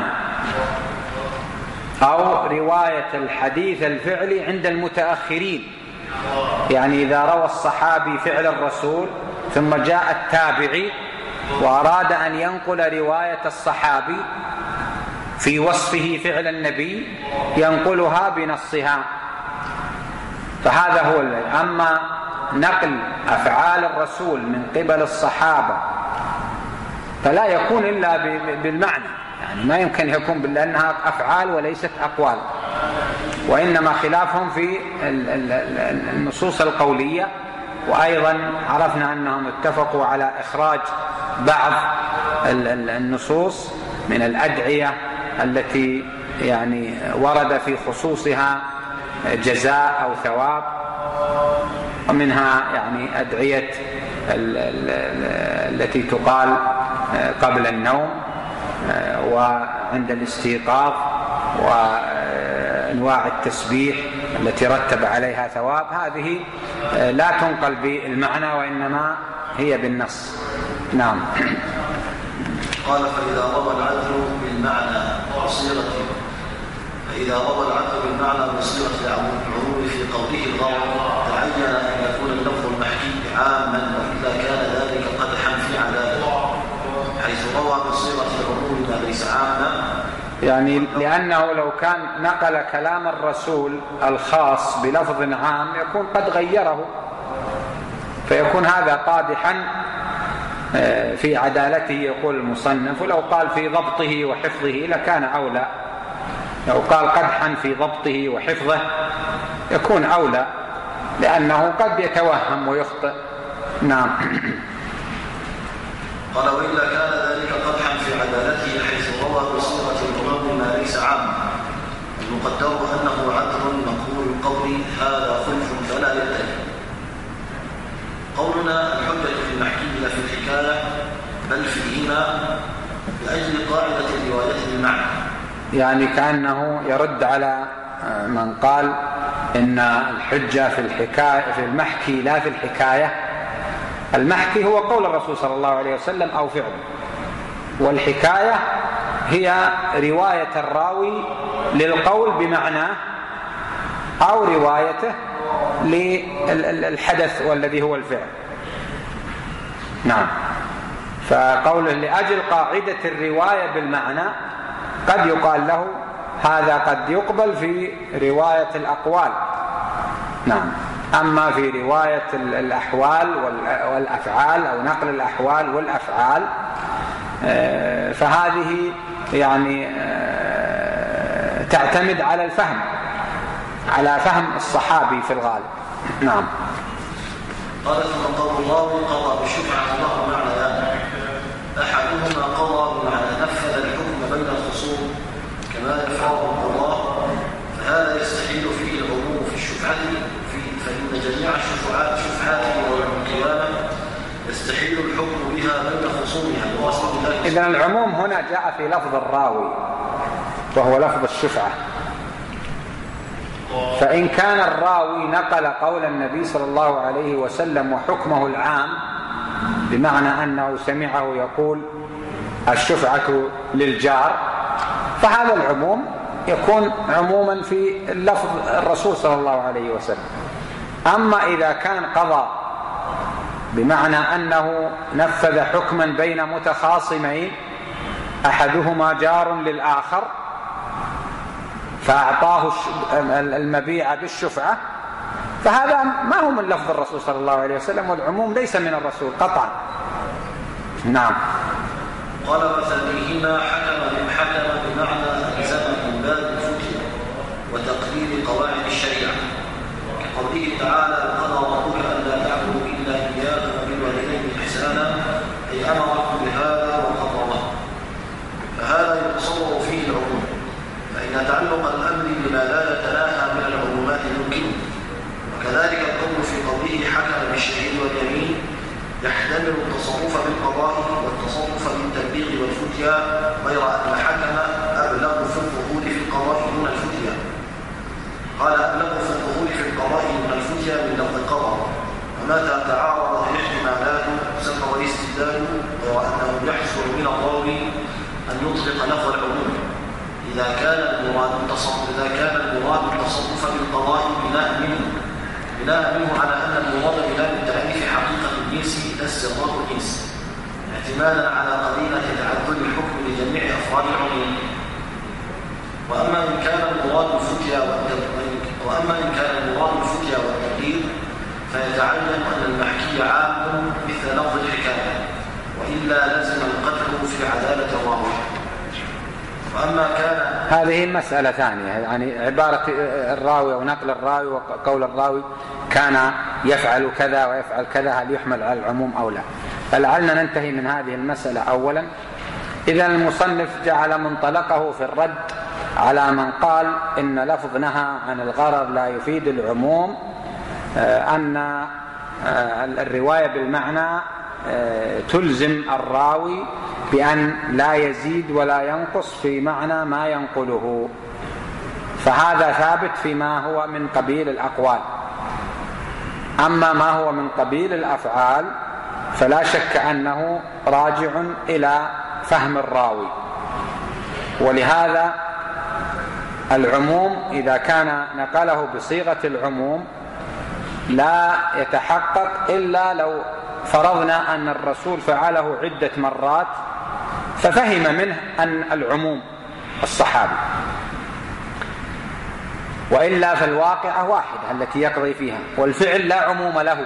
أو رواية الحديث الفعلي عند المتأخرين. يعني إذا روى الصحابي فعل الرسول ثم جاء التابعي وأراد أن ينقل رواية الصحابي في وصفه فعل النبي ينقلها بنصها، فهذا هو الذي. أما نقل أفعال الرسول من قبل الصحابة فلا يكون إلا بالمعنى، يعني ما يمكن يكون لأنها أفعال وليست أقوال، وإنما خلافهم في النصوص القولية. وأيضا عرفنا أنهم اتفقوا على إخراج بعض النصوص من الأدعية التي يعني ورد في خصوصها جزاء أو ثواب، ومنها يعني أدعية التي تقال قبل النوم وعند الاستيقاظ، وأنواع التسبيح التي رتب عليها ثواب. هذه لا تنقل بالمعنى وإنما هي بالنص. نعم. قال فإذا روى العدل بالمعنى بصيغة فإذا روى العدل بالمعنى بصيغة العموم في قوله الغرض تعين أن يكون اللفظ المحكي عاما، وإذا كان ذلك قدحا في عدالته حيث روى بصيغة العموم ما ليس عاما، يعني لأنه لو كان نقل كلام الرسول الخاص بلفظ عام يكون قد غيره، فيكون هذا قادحا في عدالته يقول المصنف. ولو قال في ضبطه وحفظه لكان أولى، لو قال قدحا في ضبطه وحفظه يكون أولى، لأنه قد يتوهم ويخطئ. نعم. قال وإلا كان ذلك قدحا في عدالته حيث روى بصيغة العموم ما ليس عام، المقدر أنه عدل مقبول القول هذا خلف فلا ينتهي. قولنا الحجة في المحكي لا في الحكاية بل فيهما لأجل قاعدة الرواية بالمعنى، يعني كأنه يرد على من قال إن الحجة في الحكاية في المحكي لا في الحكاية. المحكي هو قول الرسول صلى الله عليه وسلم أو فعله، والحكاية هي رواية الراوي للقول بمعناه أو روايته للحدث والذي هو الفعل. نعم. فقوله لأجل قاعدة الرواية بالمعنى قد يقال له هذا قد يقبل في رواية الأقوال. نعم. أما في رواية الأحوال والأفعال أو نقل الأحوال والأفعال فهذه يعني تعتمد على الفهم، على فهم الصحابي في الغالب. نعم. قال ثم قول الله قضى بالشفعة له معنيان، أحدهما قضى بمعنى نفذ الحكم بين الخصوم كما يفعله الله، فهذا يستحيل فيه العموم في الشفعة، فإن جميع الشفعات شفعات يوم القيامة يستحيل الحكم بها بين خصومها بواسطة الله. إذن العموم هنا جاء في لفظ الراوي وهو لفظ الشفعة، فإن كان الراوي نقل قول النبي صلى الله عليه وسلم وحكمه العام بمعنى أنه سمعه يقول الشفعة للجار، فهذا العموم يكون عموما في اللفظ الرسول صلى الله عليه وسلم. أما إذا كان قضى بمعنى أنه نفذ حكما بين متخاصمين أحدهما جار للآخر فأعطاه المبيع بالشفعة، فهذا ما هو من لفظ الرسول صلى الله عليه وسلم، والعموم ليس من الرسول قطعا. نعم. قال وثانيهما حكم حكم بمعنى ألزم من باب الفتية وتقليد قواعد الشريعة، كقوله تعالى قضى ربك ألا تعبدوا إلا إياه وبالوالدين إحسانا، أي أمركم بهذا وقضى، فهذا يتصور فيه العموم، فإن تعلق الأمر بما لا يتناهى من العمومات يمكن. وكذلك القول في قوله حكم بالشهيد واليمين يحتمل التصرف بالقضاء والتصرف بالتبليغ والفتيا، غير أن حكم أبلغ في الظهور في القضاء دون الفتيا. قال أبلغ في الظهور في القضاء دون الفتيا من لفظ القضاء، ومتى تعارض الاحتمالات سبق الاستدلال، غير أنه يحصل من الراوي أن يطلق لفظ العموم إذا كان المراد التصرف إذا كان المراد التصرف بالقضاء بناء منه بناء منه على أن المراد بناء التعريف حقيقة الجنس لا استغراق الجنس، اعتمادا على قرينة تعدد الحكم لجميع أفراد العموم. وأما إن كان المراد الفتيا وأما إن كان المراد الفتيا والتقدير فيتعين أن المحكي عام مثل لفظ الحكاية، وإلا لازم القدر في عدالة الراوي. وأما كان هذه مسألة ثانية، يعني عبارة الراوي أو نقل الراوي وقول الراوي كان يفعل كذا ويفعل كذا هل يحمل على العموم أو لا؟ فلعلنا ننتهي من هذه المسألة أولا. إذا المصنف جعل منطلقه في الرد على من قال إن لفظ نهى عن الغرر لا يفيد العموم، أن الرواية بالمعنى تلزم الراوي بأن لا يزيد ولا ينقص في معنى ما ينقله، فهذا ثابت فيما هو من قبيل الأقوال. أما ما هو من قبيل الأفعال فلا شك أنه راجع إلى فهم الراوي. ولهذا العموم إذا كان نقله بصيغة العموم لا يتحقق إلا لو فرضنا أن الرسول فعله عدة مرات ففهم منه أن العموم الصحابي، وإلا فالواقعة واحدة التي يقضي فيها، والفعل لا عموم له.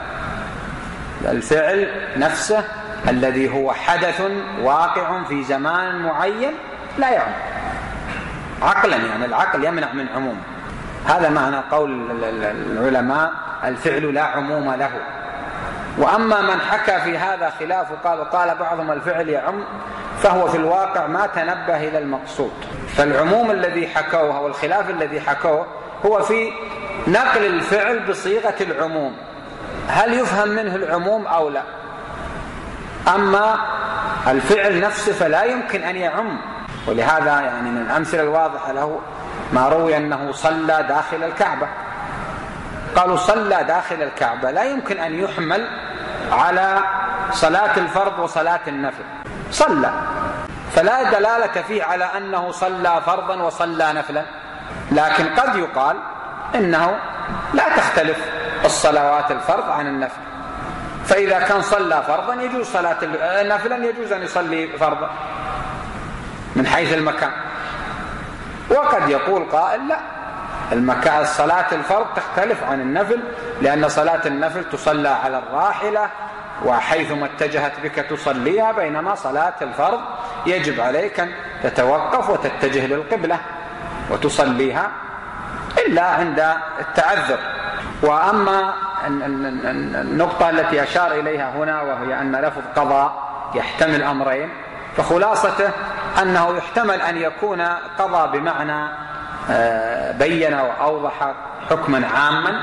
الفعل نفسه الذي هو حدث واقع في زمان معين لا يعم عقلا، يعني العقل يمنع من عموم. هذا معنى قول العلماء الفعل لا عموم له. وأما من حكى في هذا خلاف قال قال بعضهم الفعل يعم، فهو في الواقع ما تنبه إلى المقصود. فالعموم الذي حكوه والخلاف الذي حكوه هو في نقل الفعل بصيغة العموم، هل يفهم منه العموم أو لا. أما الفعل نفسه فلا يمكن أن يعم. ولهذا يعني من الأمثلة الواضحة له ما روي أنه صلى داخل الكعبة. قالوا صلى داخل الكعبة لا يمكن أن يحمل على صلاة الفرض وصلاة النفل، صلى، فلا دلالة فيه على أنه صلى فرضا وصلى نفلا. لكن قد يقال إنه لا تختلف الصلوات الفرض عن النفل، فإذا كان صلى فرضا يجوز صلاة نفلا، يجوز أن يصلي فرضا من حيث المكان. وقد يقول قائل لا، المكان صلاة الفرض تختلف عن النفل، لأن صلاة النفل تصلى على الراحلة وحيثما اتجهت بك تصليها، بينما صلاة الفرض يجب عليك أن تتوقف وتتجه للقبلة وتصليها إلا عند التعذر. وأما النقطة التي أشار إليها هنا وهي أن لفظ قضاء يحتمل أمرين، فخلاصته أنه يحتمل أن يكون قضى بمعنى بين وأوضح حكما عاما،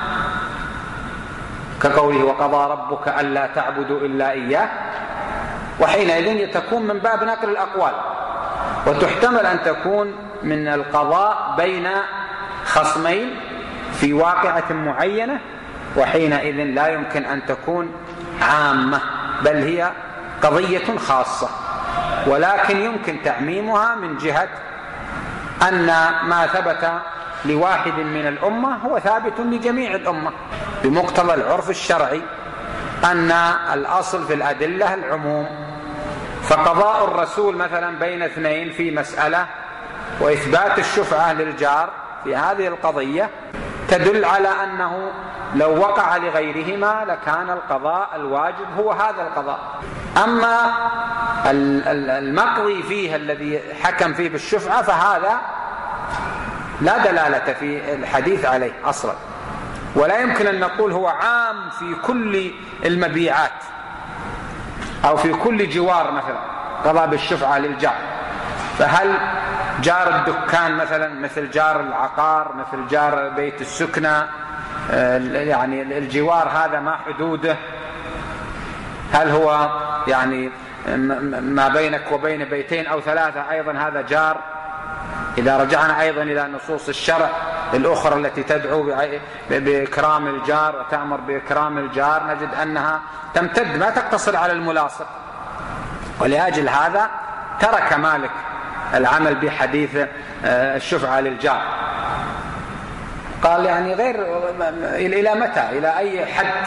كقوله وقضى ربك ألا تعبدوا إلا إياه، وحينئذ تكون من باب نقل الأقوال. وتحتمل أن تكون من القضاء بين خصمين في واقعة معينة، وحينئذ لا يمكن أن تكون عامة بل هي قضية خاصة، ولكن يمكن تعميمها من جهة أن ما ثبت لواحد من الأمة هو ثابت لجميع الأمة بمقتضى العرف الشرعي أن الأصل في الأدلة العموم. فقضاء الرسول مثلا بين اثنين في مسألة وإثبات الشفعة للجار في هذه القضية تدل على أنه لو وقع لغيرهما لكان القضاء الواجب هو هذا القضاء. أما المقضي فيه الذي حكم فيه بالشفعة فهذا لا دلالة في الحديث عليه أصلا، ولا يمكن أن نقول هو عام في كل المبيعات أو في كل جوار مثلا قضى بالشفعة للجار. فهل جار الدكان مثلا مثل جار العقار مثل جار بيت السكنة، يعني الجوار هذا ما حدوده؟ هل هو يعني ما بينك وبين بيتين أو ثلاثة أيضا هذا جار؟ إذا رجعنا أيضا إلى نصوص الشرع الأخرى التي تدعو بإكرام الجار وتأمر بإكرام الجار نجد أنها تمتد ما تقتصر على الملاصق. ولأجل هذا ترك مالك العمل بحديث الشفعة للجار، قال يعني غير إلى متى إلى أي حد،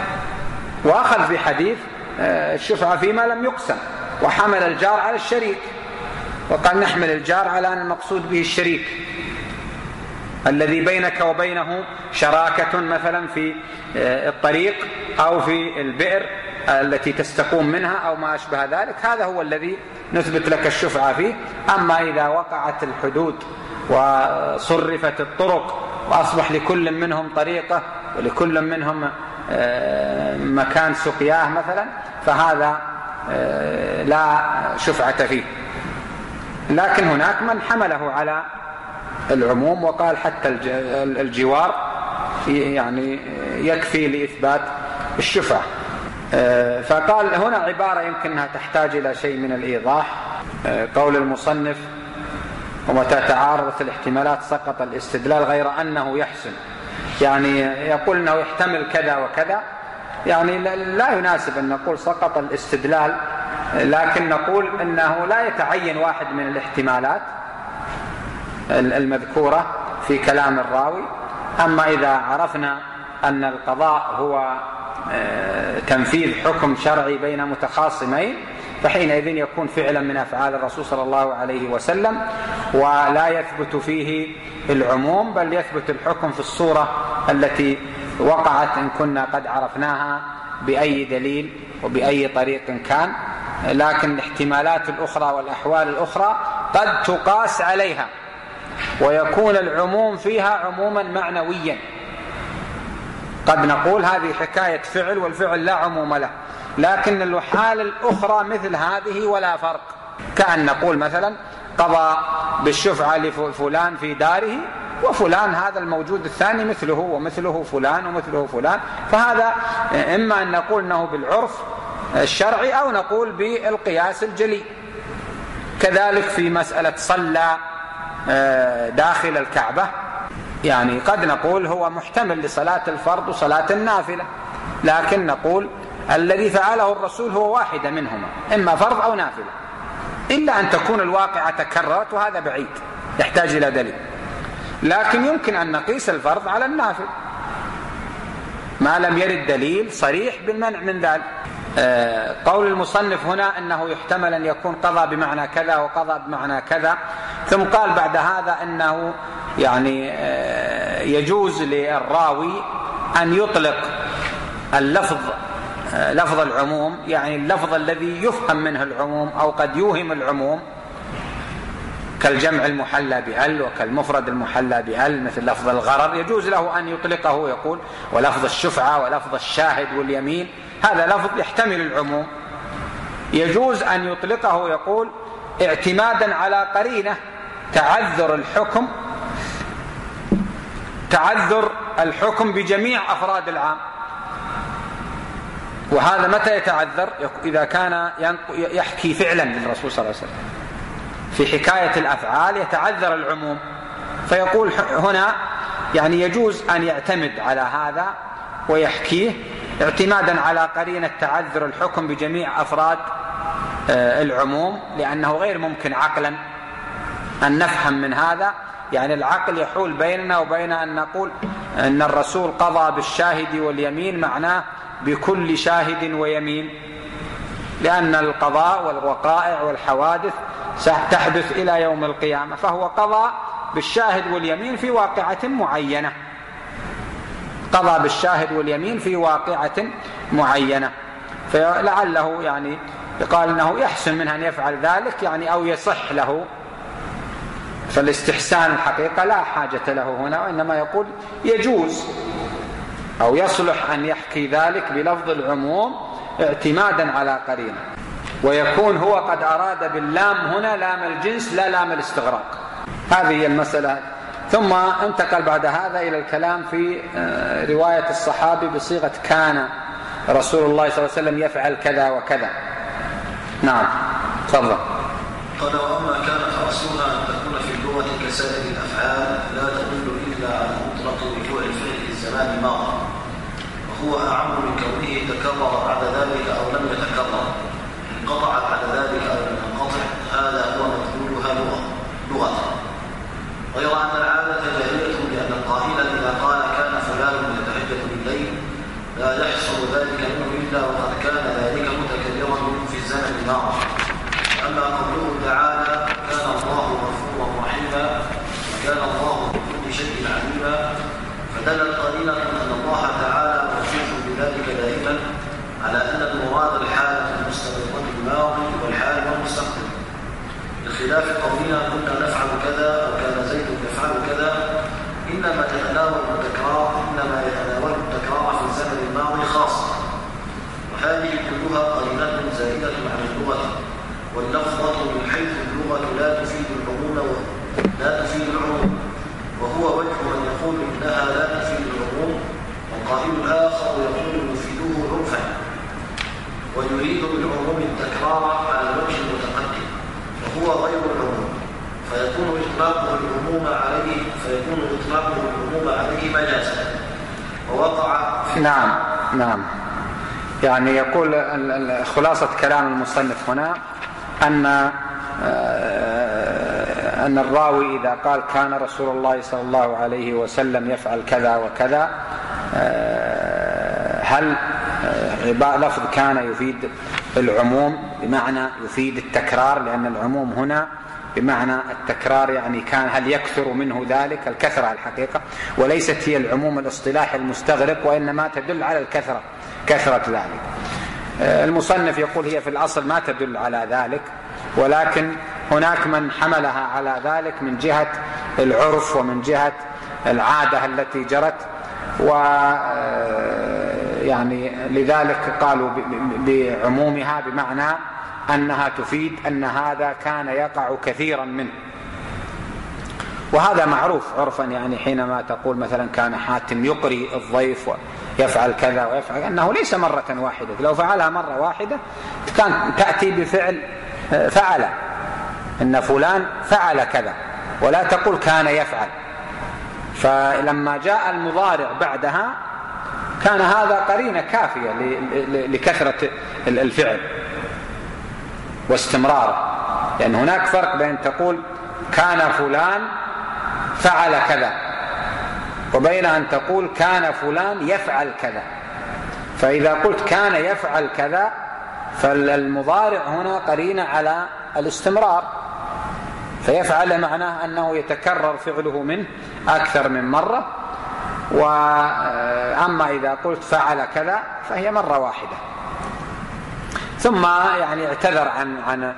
وأخذ في حديث الشفعة فيما لم يقسم، وحمل الجار على الشريك، وقال نحمل الجار على أن المقصود به الشريك الذي بينك وبينه شراكة مثلا في الطريق أو في البئر التي تستقوم منها أو ما أشبه ذلك، هذا هو الذي نثبت لك الشفعة فيه. أما إذا وقعت الحدود وصرفت الطرق وأصبح لكل منهم طريقة ولكل منهم مكان سقياه مثلا، فهذا لا شفعة فيه. لكن هناك من حمله على العموم وقال حتى الجوار يعني يكفي لإثبات الشفعة. فقال هنا عبارة يمكنها تحتاج إلى شيء من الإيضاح. قول المصنف ومتى تعارضت الاحتمالات سقط الاستدلال غير أنه يحسن، يعني يقول أنه يحتمل كذا وكذا، يعني لا يناسب أن نقول سقط الاستدلال، لكن نقول أنه لا يتعين واحد من الاحتمالات المذكورة في كلام الراوي. أما إذا عرفنا أن القضاء هو تنفيذ حكم شرعي بين متخاصمين، فحينئذ يكون فعلا من أفعال الرسول صلى الله عليه وسلم، ولا يثبت فيه العموم، بل يثبت الحكم في الصورة التي وقعت إن كنا قد عرفناها بأي دليل وبأي طريق كان. لكن الاحتمالات الأخرى والأحوال الأخرى قد تقاس عليها، ويكون العموم فيها عموما معنويا. قد نقول هذه حكاية فعل والفعل لا عموم له، لكن الحال الأخرى مثل هذه ولا فرق، كأن نقول مثلا قضى بالشفعة لفلان في داره، وفلان هذا الموجود الثاني مثله ومثله فلان ومثله فلان، فهذا إما أن نقول أنه بالعرف الشرعي أو نقول بالقياس الجلي. كذلك في مسألة صلى داخل الكعبة، يعني قد نقول هو محتمل لصلاة الفرض وصلاة النافلة، لكن نقول الذي فعله الرسول هو واحدة منهما، إما فرض أو نافلة، إلا أن تكون الواقعة تكررت، وهذا بعيد يحتاج إلى دليل. لكن يمكن أن نقيس الفرض على النافل ما لم يرد دليل صريح بالمنع من ذلك. قول المصنف هنا أنه يحتمل أن يكون قضى بمعنى كذا وقضى بمعنى كذا، ثم قال بعد هذا أنه يعني يجوز للراوي أن يطلق اللفظ لفظ العموم، يعني اللفظ الذي يفهم منه العموم أو قد يوهم العموم، كالجمع المحلى بأل وكالمفرد المحلى بأل، مثل لفظ الغرر يجوز له أن يطلقه، يقول ولفظ الشفعة ولفظ الشاهد واليمين، هذا لفظ يحتمل العموم. يجوز أن يطلقه، يقول اعتمادا على قرينة تعذر الحكم تعذر الحكم بجميع أفراد العام. وهذا متى يتعذر؟ إذا كان يحكي فعلا للرسول صلى الله عليه وسلم، في حكاية الأفعال يتعذر العموم، فيقول هنا يعني يجوز أن يعتمد على هذا ويحكيه اعتمادا على قرينة تعذر الحكم بجميع أفراد العموم، لأنه غير ممكن عقلا أن نفهم من هذا، يعني العقل يحول بيننا وبين أن نقول أن الرسول قضى بالشاهد واليمين، معناه بكل شاهد ويمين، لأن القضاء والوقائع والحوادث ستحدث إلى يوم القيامة، فهو قضى بالشاهد واليمين في واقعة معينة، قضى بالشاهد واليمين في واقعة معينة، فلعله يعني يقال أنه يحسن منه أن يفعل ذلك، يعني أو يصح له، فالاستحسان الحقيقة لا حاجة له هنا، وإنما يقول يجوز أو يصلح أن يحكي ذلك بلفظ العموم اعتمادا على قرينة، ويكون هو قد أراد باللام هنا لام الجنس لا لام الاستغراق. هذه هي المسألة. ثم انتقل بعد هذا إلى الكلام في رواية الصحابي بصيغة كان رسول الله صلى الله عليه وسلم يفعل كذا وكذا. نعم تفضل. قال وأما كان فأصلها أن تكون في اللغة كسائر الأفعال لا تدل إلا على مطلق وقوع الفعل في الزمان الماضي، وهو أعم من كونه تكرر بعد ذلك أو لم يتكرر، انقطع بعد ذلك أو لم ينقطع، هذا هو مدلولها لغة لغة غير أن العادة جاهلية، لأن القائل إذا قال كان فلان يتهجد بالليل لا يحصل ذلك منه إلا وقد كان ذلك متكررا منه في الزمن الماضي. أما قوله تعالى كان الله غفورا رحيما وكان الله بكل شيء عليما، فدلت قرينة أن الله تعالى موصوف بذلك دائما، على أن المراد الحالة المستمرة الماضي والحال والمستقبل، بخلاف قولنا كنا نفعل كذا وكان زيد يفعل كذا، إنما يتناول التكرار إنما يتناول التكرار في الزمن الماضي خاصة، وهذه كلها قرينة زائدة عن اللغة، واللفظة من حيث اللغة لا تفيد العموم لا تفيد العموم، وهو وجه من يقول إنها لا تفيد العموم، والقائل الآخر يقول يفيده عرفا، ويريد بالعموم التكرار على الوجه المتقدم، وهو غير العموم، فيكون إطلاقه العموم عليه فيكون إطلاقه العموم عليه مجازا، ووقع نعم نعم يعني يقول خلاصة كلام المصنف هنا أن أن الراوي إذا قال كان رسول الله صلى الله عليه وسلم يفعل كذا وكذا، هل لفظ كان يفيد العموم بمعنى يفيد التكرار، لأن العموم هنا بمعنى التكرار، يعني كان هل يكثر منه ذلك الكثرة الحقيقة، وليست هي العموم الاصطلاحي المستغرق، وإنما تدل على الكثرة كثرة ذلك. المصنف يقول هي في الأصل ما تدل على ذلك، ولكن هناك من حملها على ذلك من جهة العرف ومن جهة العادة التي جرت، و يعني لذلك قالوا بعمومها بمعنى أنها تفيد أن هذا كان يقع كثيرا منه، وهذا معروف عرفا. يعني حينما تقول مثلا كان حاتم يقري الضيف ويفعل كذا ويفعل، أنه ليس مرة واحدة، لو فعلها مرة واحدة كان تأتي بفعل فعل، إن فلان فعل كذا، ولا تقول كان يفعل. فلما جاء المضارع بعدها كان هذا قرينة كافية لكثرة الفعل واستمراره، لأن هناك فرق بين تقول كان فلان فعل كذا وبين أن تقول كان فلان يفعل كذا. فإذا قلت كان يفعل كذا فالمضارع هنا قرينة على الاستمرار، فيفعل معناه أنه يتكرر فعله منه أكثر من مرة. وأما إذا قلت فعل كذا فهي مرة واحدة. ثم يعني اعتذر عن عن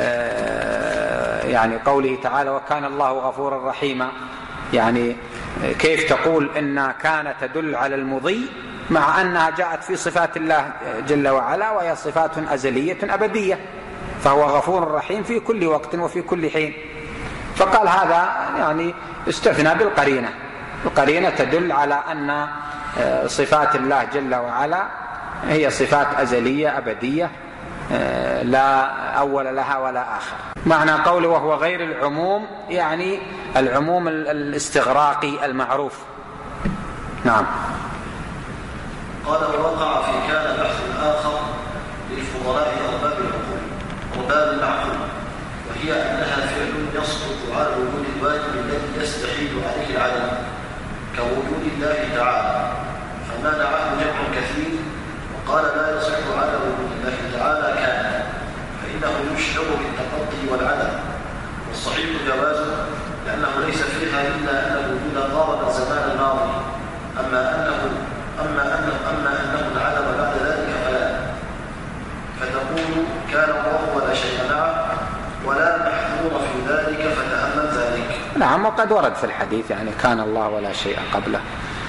يعني قوله تعالى وكان الله غفورا رحيما، يعني كيف تقول إن كان تدل على المضي مع أنها جاءت في صفات الله جل وعلا، وهي صفات أزلية أبدية، فهو غفور رحيم في كل وقت وفي كل حين. فقال هذا يعني استثنى بالقرينة، القرينة تدل على أن صفات الله جل وعلا هي صفات أزلية أبدية لا أول لها ولا آخر. معنى قوله وهو غير العموم يعني العموم الاستغراقي المعروف. نعم. قال ووقع في كان بحث آخر للفضلاء أرباب العقول أرباب المعقول، وهي أنها فعل يصدق على وجود الواجب الذي يستحيل عليه العدم كوجود الله تعالى، فمنعه جمع كثير وقال لا يصح على وجود الله تعالى كان، فإنه يشعر بالتقضي والعدم، والصحيح جوازه لأنه ليس فيها إلا أن الوجود قارب الزمان الماضي، أما أنه أما أنه أما أنه العدم بعد ذلك فلا، فتقول كان الله ولا شيء معه ولا محذور في ذلك فتأمل ذلك. نعم، وقد ورد في الحديث يعني كان الله ولا شيء قبله،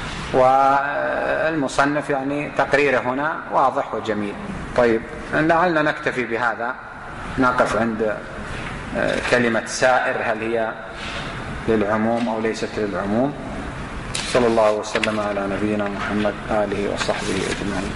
والمصنف يعني تقريره هنا واضح وجميل. طيب لعلنا نكتفي بهذا، نقف عند كلمة سائر هل هي للعموم أو ليست للعموم. صلى الله وسلم على نبينا محمد آله وصحبه أجمعين.